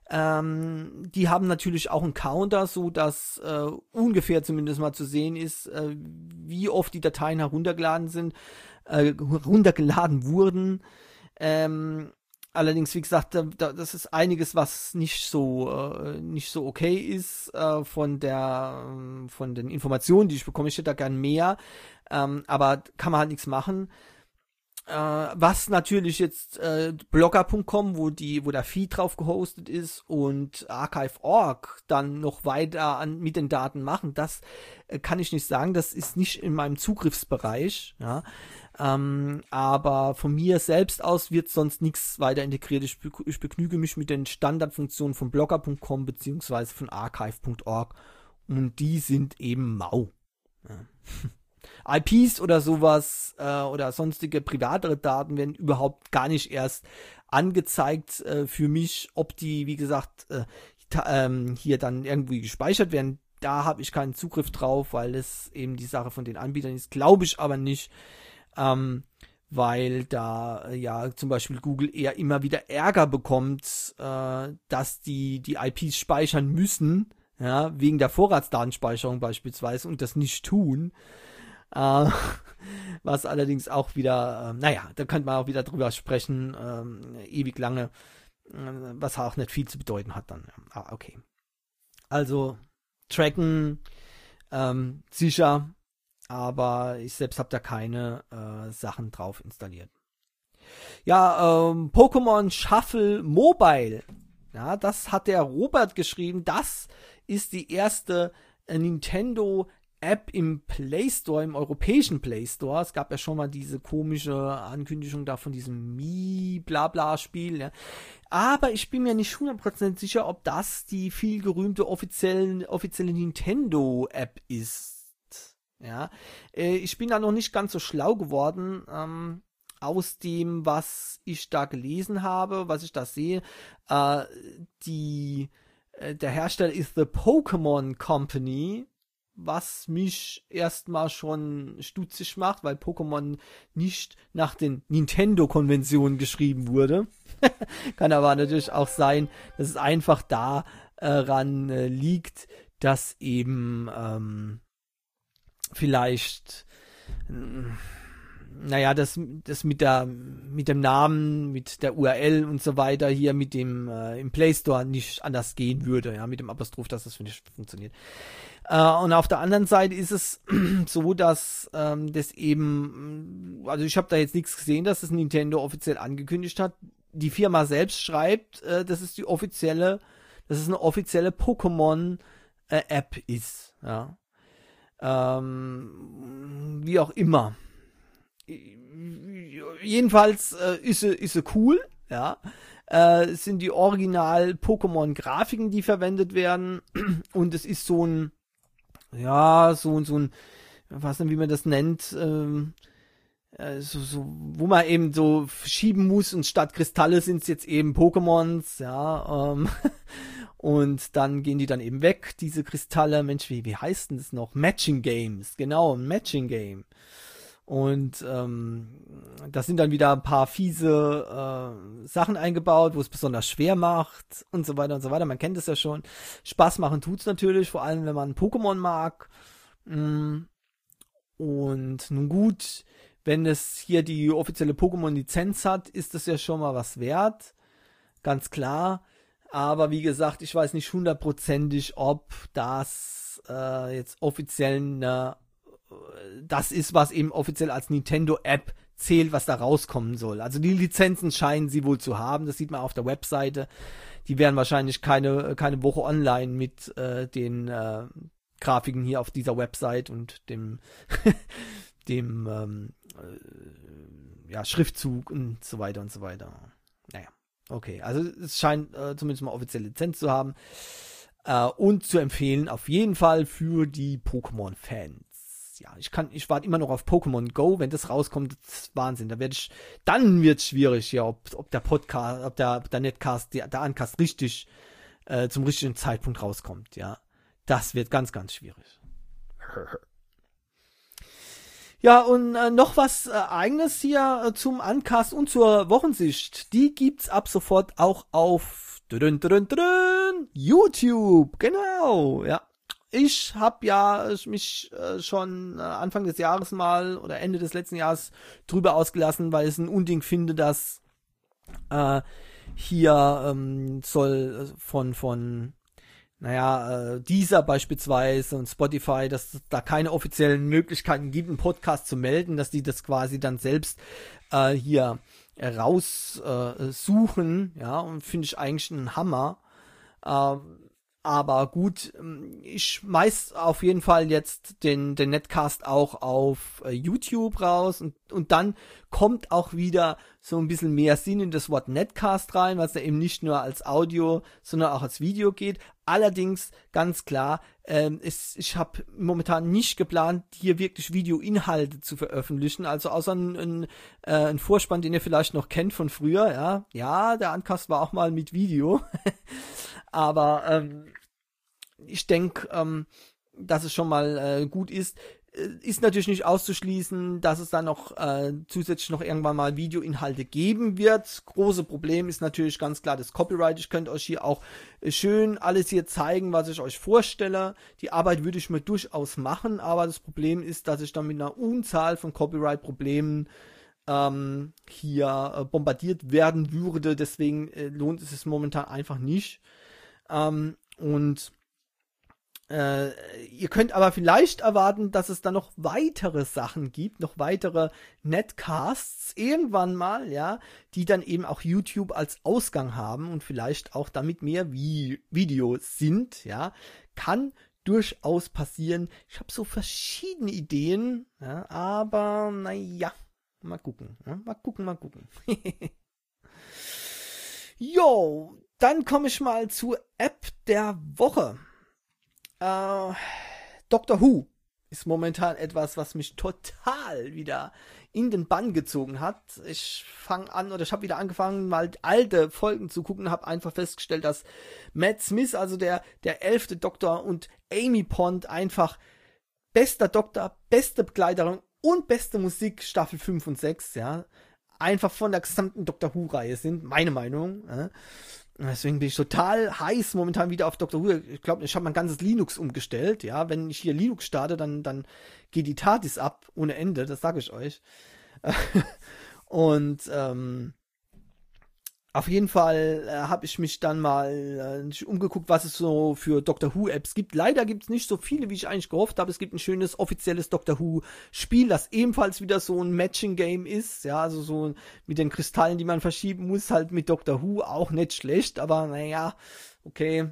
Ähm, die haben natürlich auch einen Counter, so dass äh, ungefähr zumindest mal zu sehen ist, äh, wie oft die Dateien heruntergeladen sind, äh, heruntergeladen wurden. Ähm, allerdings, wie gesagt, da, da, das ist einiges, was nicht so äh, nicht so okay ist äh, von der äh, von den Informationen, die ich bekomme. Ich hätte da gern mehr, ähm, aber kann man halt nichts machen. Uh, was natürlich jetzt äh, blogger punkt com, wo die, wo der Feed drauf gehostet ist, und archive punkt org dann noch weiter an, mit den Daten machen, das äh, kann ich nicht sagen, das ist nicht in meinem Zugriffsbereich, ja, ähm, aber von mir selbst aus wird sonst nichts weiter integriert. Ich, be- ich begnüge mich mit den Standardfunktionen von blogger punkt com beziehungsweise von archive punkt org, und die sind eben mau. Ja. I Ps oder sowas äh, oder sonstige privatere Daten werden überhaupt gar nicht erst angezeigt äh, für mich, ob die, wie gesagt, äh, ta- ähm, hier dann irgendwie gespeichert werden. Da habe ich keinen Zugriff drauf, weil es eben die Sache von den Anbietern ist. Glaube ich aber nicht, ähm, weil da äh, ja zum Beispiel Google eher immer wieder Ärger bekommt, äh, dass die die I Ps speichern müssen, ja, wegen der Vorratsdatenspeicherung beispielsweise, und das nicht tun. Uh, was allerdings auch wieder, äh, naja, da könnte man auch wieder drüber sprechen, ähm, ewig lange, äh, was auch nicht viel zu bedeuten hat dann. Ah, okay. Also, tracken, ähm, sicher, aber ich selbst habe da keine äh, Sachen drauf installiert. Ja, ähm, Pokémon Shuffle Mobile, ja, das hat der Robert geschrieben, das ist die erste äh, Nintendo App im Play Store, im europäischen Play Store. Es gab ja schon mal diese komische Ankündigung da von diesem Mi-Blabla-Spiel. Ja. Aber ich bin mir nicht hundert Prozent sicher, ob das die viel gerühmte offizielle, offizielle Nintendo-App ist. Ja. Äh, ich bin da noch nicht ganz so schlau geworden. Ähm, aus dem, was ich da gelesen habe, was ich da sehe. Äh, die, äh, der Hersteller ist The Pokémon Company, was mich erstmal schon stutzig macht, weil Pokémon nicht nach den Nintendo-Konventionen geschrieben wurde. Kann aber natürlich auch sein, dass es einfach daran äh, liegt, dass eben ähm, vielleicht äh, naja, das, das mit der, mit dem Namen, mit der U R L und so weiter hier mit dem, äh, im Play Store nicht anders gehen würde, ja, mit dem Apostroph, dass das nicht funktioniert. Äh, und auf der anderen Seite ist es so, dass ähm, das eben, also ich habe da jetzt nichts gesehen, dass das Nintendo offiziell angekündigt hat. Die Firma selbst schreibt, äh, dass es die offizielle, dass es eine offizielle Pokémon äh, App ist, ja. Ähm, wie auch immer. Jedenfalls äh, ist sie ist sie cool, ja. Äh, es sind die Original-Pokémon-Grafiken, die verwendet werden. Und es ist so ein, ja, so, so ein, ich weiß nicht, wie man das nennt, ähm, äh, so, so, wo man eben so schieben muss und statt Kristalle sind es jetzt eben Pokémons, ja, ähm, und dann gehen die dann eben weg, diese Kristalle. Mensch, wie, wie heißt denn das noch? Matching Games, genau, ein Matching Game. Und ähm, da sind dann wieder ein paar fiese äh, Sachen eingebaut, wo es besonders schwer macht und so weiter und so weiter. Man kennt es ja schon. Spaß machen tut's natürlich, vor allem wenn man Pokémon mag. Und nun gut, wenn es hier die offizielle Pokémon-Lizenz hat, ist das ja schon mal was wert. Ganz klar. Aber wie gesagt, ich weiß nicht hundertprozentig, ob das äh, jetzt offiziell eine das ist, was eben offiziell als Nintendo-App zählt, was da rauskommen soll. Also die Lizenzen scheinen sie wohl zu haben, das sieht man auf der Webseite. Die werden wahrscheinlich keine, keine Woche online mit äh, den äh, Grafiken hier auf dieser Website und dem, dem ähm, äh, ja, Schriftzug und so weiter und so weiter. Naja, okay, also es scheint äh, zumindest mal offizielle Lizenz zu haben äh, und zu empfehlen auf jeden Fall für die Pokémon-Fans. Ja, ich kann, ich warte immer noch auf Pokémon Go, wenn das rauskommt, das ist Wahnsinn. Da werde ich, dann wird es schwierig, ja, ob, ob der Podcast, ob der, der Netcast, der, der Uncast richtig äh, zum richtigen Zeitpunkt rauskommt, ja. Das wird ganz, ganz schwierig. Ja, und äh, noch was äh, Eigenes hier äh, zum Uncast und zur Wochensicht. Die gibt's ab sofort auch auf drün, drün, drün, YouTube, genau, ja. Ich habe ja mich äh, schon äh, Anfang des Jahres mal oder Ende des letzten Jahres drüber ausgelassen, weil ich es ein Unding finde, dass äh, hier ähm, soll von von naja, äh, Deezer beispielsweise und Spotify, dass es da keine offiziellen Möglichkeiten gibt, einen Podcast zu melden, dass die das quasi dann selbst äh, hier raussuchen, äh, ja, und finde ich eigentlich einen Hammer. Äh, Aber gut, ich schmeiß auf jeden Fall jetzt den, den Netcast auch auf äh, YouTube raus und, und dann kommt auch wieder so ein bisschen mehr Sinn in das Wort Netcast rein, weil es ja eben nicht nur als Audio, sondern auch als Video geht. Allerdings, ganz klar, ähm, ist, ich habe momentan nicht geplant, hier wirklich Videoinhalte zu veröffentlichen, also außer ein, ein, äh, ein Vorspann, den ihr vielleicht noch kennt von früher, ja. Ja, der Uncast war auch mal mit Video. Aber ähm, ich denke, ähm, dass es schon mal äh, gut ist. Ist natürlich nicht auszuschließen, dass es dann noch äh, zusätzlich noch irgendwann mal Videoinhalte geben wird. Große Problem ist natürlich ganz klar das Copyright. Ich könnte euch hier auch schön alles hier zeigen, was ich euch vorstelle. Die Arbeit würde ich mir durchaus machen, aber das Problem ist, dass ich dann mit einer Unzahl von Copyright-Problemen ähm, hier äh, bombardiert werden würde. Deswegen äh, lohnt es es momentan einfach nicht. Ähm, und Äh, ihr könnt aber vielleicht erwarten, dass es da noch weitere Sachen gibt, noch weitere Netcasts irgendwann mal, ja, die dann eben auch YouTube als Ausgang haben und vielleicht auch damit mehr wie Videos sind, ja, kann durchaus passieren. Ich habe so verschiedene Ideen, ja, aber naja, mal gucken, ja, mal gucken, mal gucken. Jo, dann komme ich mal zur App der Woche. Uh, Doctor Who ist momentan etwas, was mich total wieder in den Bann gezogen hat. Ich fange an, oder ich habe wieder angefangen, mal alte Folgen zu gucken, habe einfach festgestellt, dass Matt Smith, also der der elfte Doktor, und Amy Pond einfach bester Doktor, beste Begleiterin und beste Musik Staffel fünf und sechs, ja, einfach von der gesamten Doctor Who-Reihe sind, meine Meinung, ja. Deswegen bin ich total heiß momentan wieder auf Doctor Who. Ich glaube, ich habe mein ganzes Linux umgestellt. Ja, wenn ich hier Linux starte, dann, dann geht die TARDIS ab ohne Ende. Das sage ich euch. Und ähm, auf jeden Fall äh, habe ich mich dann mal äh, umgeguckt, was es so für Doctor Who Apps gibt. Leider gibt es nicht so viele, wie ich eigentlich gehofft habe. Es gibt ein schönes offizielles Doctor Who Spiel, das ebenfalls wieder so ein Matching Game ist. Ja, also so mit den Kristallen, die man verschieben muss, halt mit Doctor Who, auch nicht schlecht. Aber naja, okay,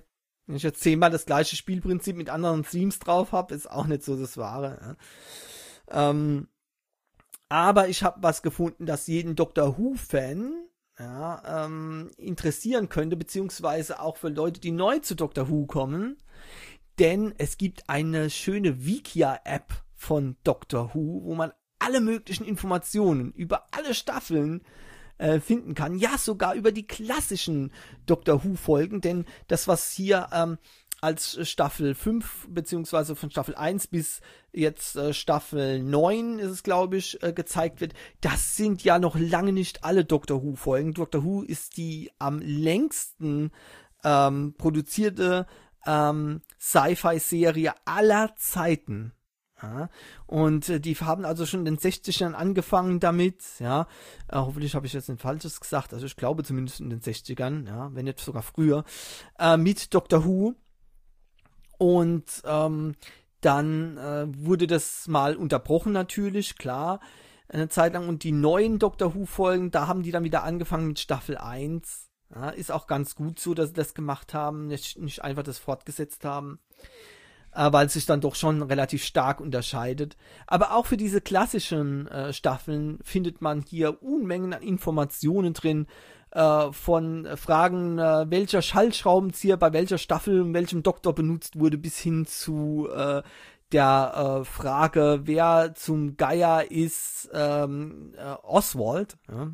Wenn ich jetzt zehnmal das gleiche Spielprinzip mit anderen Themes drauf habe, ist auch nicht so das Wahre. Ja. Ähm, aber ich habe was gefunden, das jeden Doctor Who-Fan ja, ähm, interessieren könnte, beziehungsweise auch für Leute, die neu zu Doctor Who kommen. Denn es gibt eine schöne Wikia-App von Doctor Who, wo man alle möglichen Informationen über alle Staffeln äh, finden kann. Ja, sogar über die klassischen Doctor Who-Folgen, denn das, was hier ähm, als Staffel fünf, beziehungsweise von Staffel eins bis jetzt äh, Staffel neun ist es, glaube ich, äh, gezeigt wird, das sind ja noch lange nicht alle Doctor Who-Folgen. Doctor Who ist die am längsten ähm, produzierte ähm, Sci-Fi-Serie aller Zeiten. Ja, und äh, die haben also schon in den sechzigern angefangen damit, ja, äh, hoffentlich habe ich jetzt nichts Falsches gesagt, also ich glaube zumindest in den sechzigern, ja, wenn nicht sogar früher, äh, mit Doctor Who. Und ähm, dann äh, wurde das mal unterbrochen natürlich, klar, eine Zeit lang. Und die neuen Doctor Who-Folgen, da haben die dann wieder angefangen mit Staffel eins. Ja, ist auch ganz gut so, dass sie das gemacht haben, nicht, nicht einfach das fortgesetzt haben, äh, weil es sich dann doch schon relativ stark unterscheidet. Aber auch für diese klassischen äh, Staffeln findet man hier Unmengen an Informationen drin, äh, von Fragen, äh, welcher Schallschraubenzieher bei welcher Staffel und welchem Doktor benutzt wurde, bis hin zu äh, der äh, Frage, wer zum Geier ist ähm, äh, Oswald. Ja.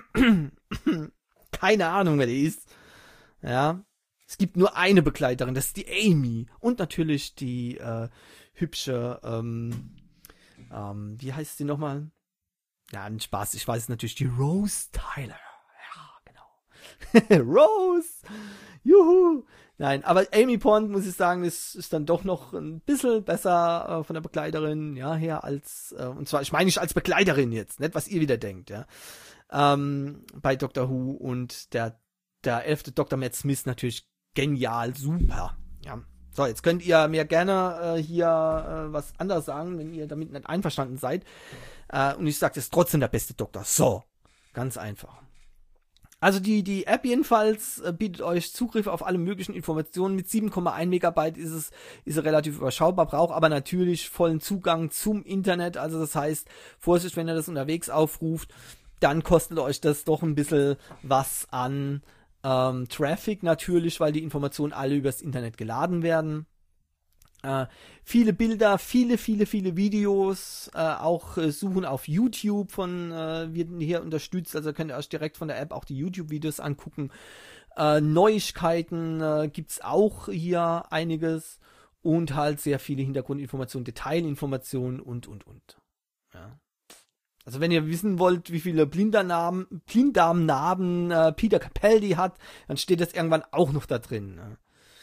Keine Ahnung, wer der ist. Ja. Es gibt nur eine Begleiterin, das ist die Amy. Und natürlich die äh, hübsche, ähm, ähm, wie heißt sie nochmal? Ja, ein Spaß, ich weiß es natürlich, die Rose Tyler. Ja, genau. Rose! Juhu! Nein, aber Amy Pond, muss ich sagen, ist, ist dann doch noch ein bisschen besser äh, von der Begleiterin, ja, her als, äh, und zwar, ich meine nicht als Begleiterin jetzt, nicht was ihr wieder denkt, ja. Ähm, bei Doctor Who, und der, der elfte Doktor Matt Smith natürlich genial, super, ja. So, jetzt könnt ihr mir gerne äh, hier äh, was anderes sagen, wenn ihr damit nicht einverstanden seid. Äh, und ich sage, das ist trotzdem der beste Doktor. So, ganz einfach. Also die, die App jedenfalls äh, bietet euch Zugriff auf alle möglichen Informationen. Mit sieben Komma eins Megabyte ist es, ist es relativ überschaubar, braucht aber natürlich vollen Zugang zum Internet. Also das heißt, Vorsicht, wenn ihr das unterwegs aufruft, dann kostet euch das doch ein bisschen was an ähm, Traffic natürlich, weil die Informationen alle übers Internet geladen werden. Äh, viele Bilder, viele, viele, viele Videos, äh, auch äh, suchen auf YouTube von, äh, wird hier unterstützt, also könnt ihr euch direkt von der App auch die YouTube-Videos angucken. Äh, Neuigkeiten äh, gibt's auch hier einiges und halt sehr viele Hintergrundinformationen, Detailinformationen und, und, und. Ja. Also wenn ihr wissen wollt, wie viele Blinddarmnarben, Blinddarmnarben äh, Peter Capaldi hat, dann steht das irgendwann auch noch da drin. Ne?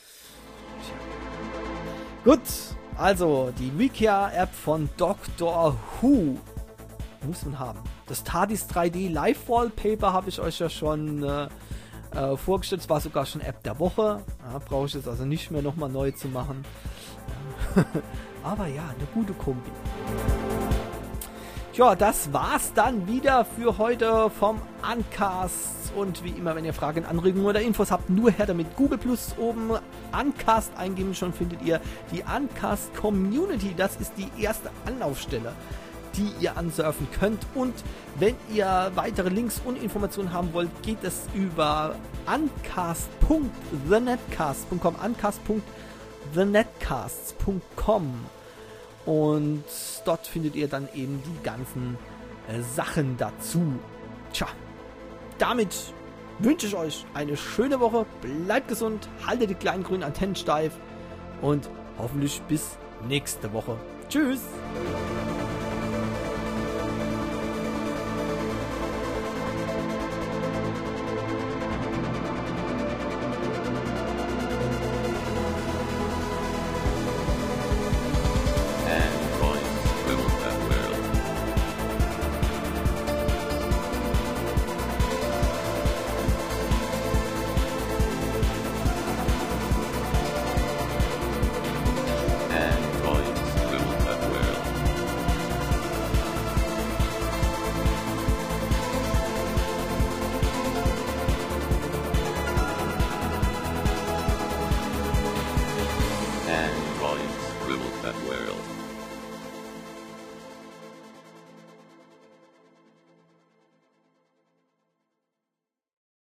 Gut, also die Wikia-App von Doctor Who muss man haben. Das TARDIS drei D Live-Wallpaper habe ich euch ja schon äh, äh, vorgestellt. Es war sogar schon App der Woche. Ja, brauche ich jetzt also nicht mehr nochmal neu zu machen. Aber ja, eine gute Kombi. Ja, das war's dann wieder für heute vom Uncast. Und wie immer, wenn ihr Fragen, Anregungen oder Infos habt, nur her damit. Google Plus oben Uncast eingeben, schon findet ihr die Uncast Community. Das ist die erste Anlaufstelle, die ihr ansurfen könnt. Und wenn ihr weitere Links und Informationen haben wollt, geht es über uncast punkt the netcast punkt com, uncast punkt the netcasts punkt com. Und dort findet ihr dann eben die ganzen äh, Sachen dazu. Tja, damit wünsche ich euch eine schöne Woche. Bleibt gesund, haltet die kleinen grünen Antennen steif und hoffentlich bis nächste Woche. Tschüss!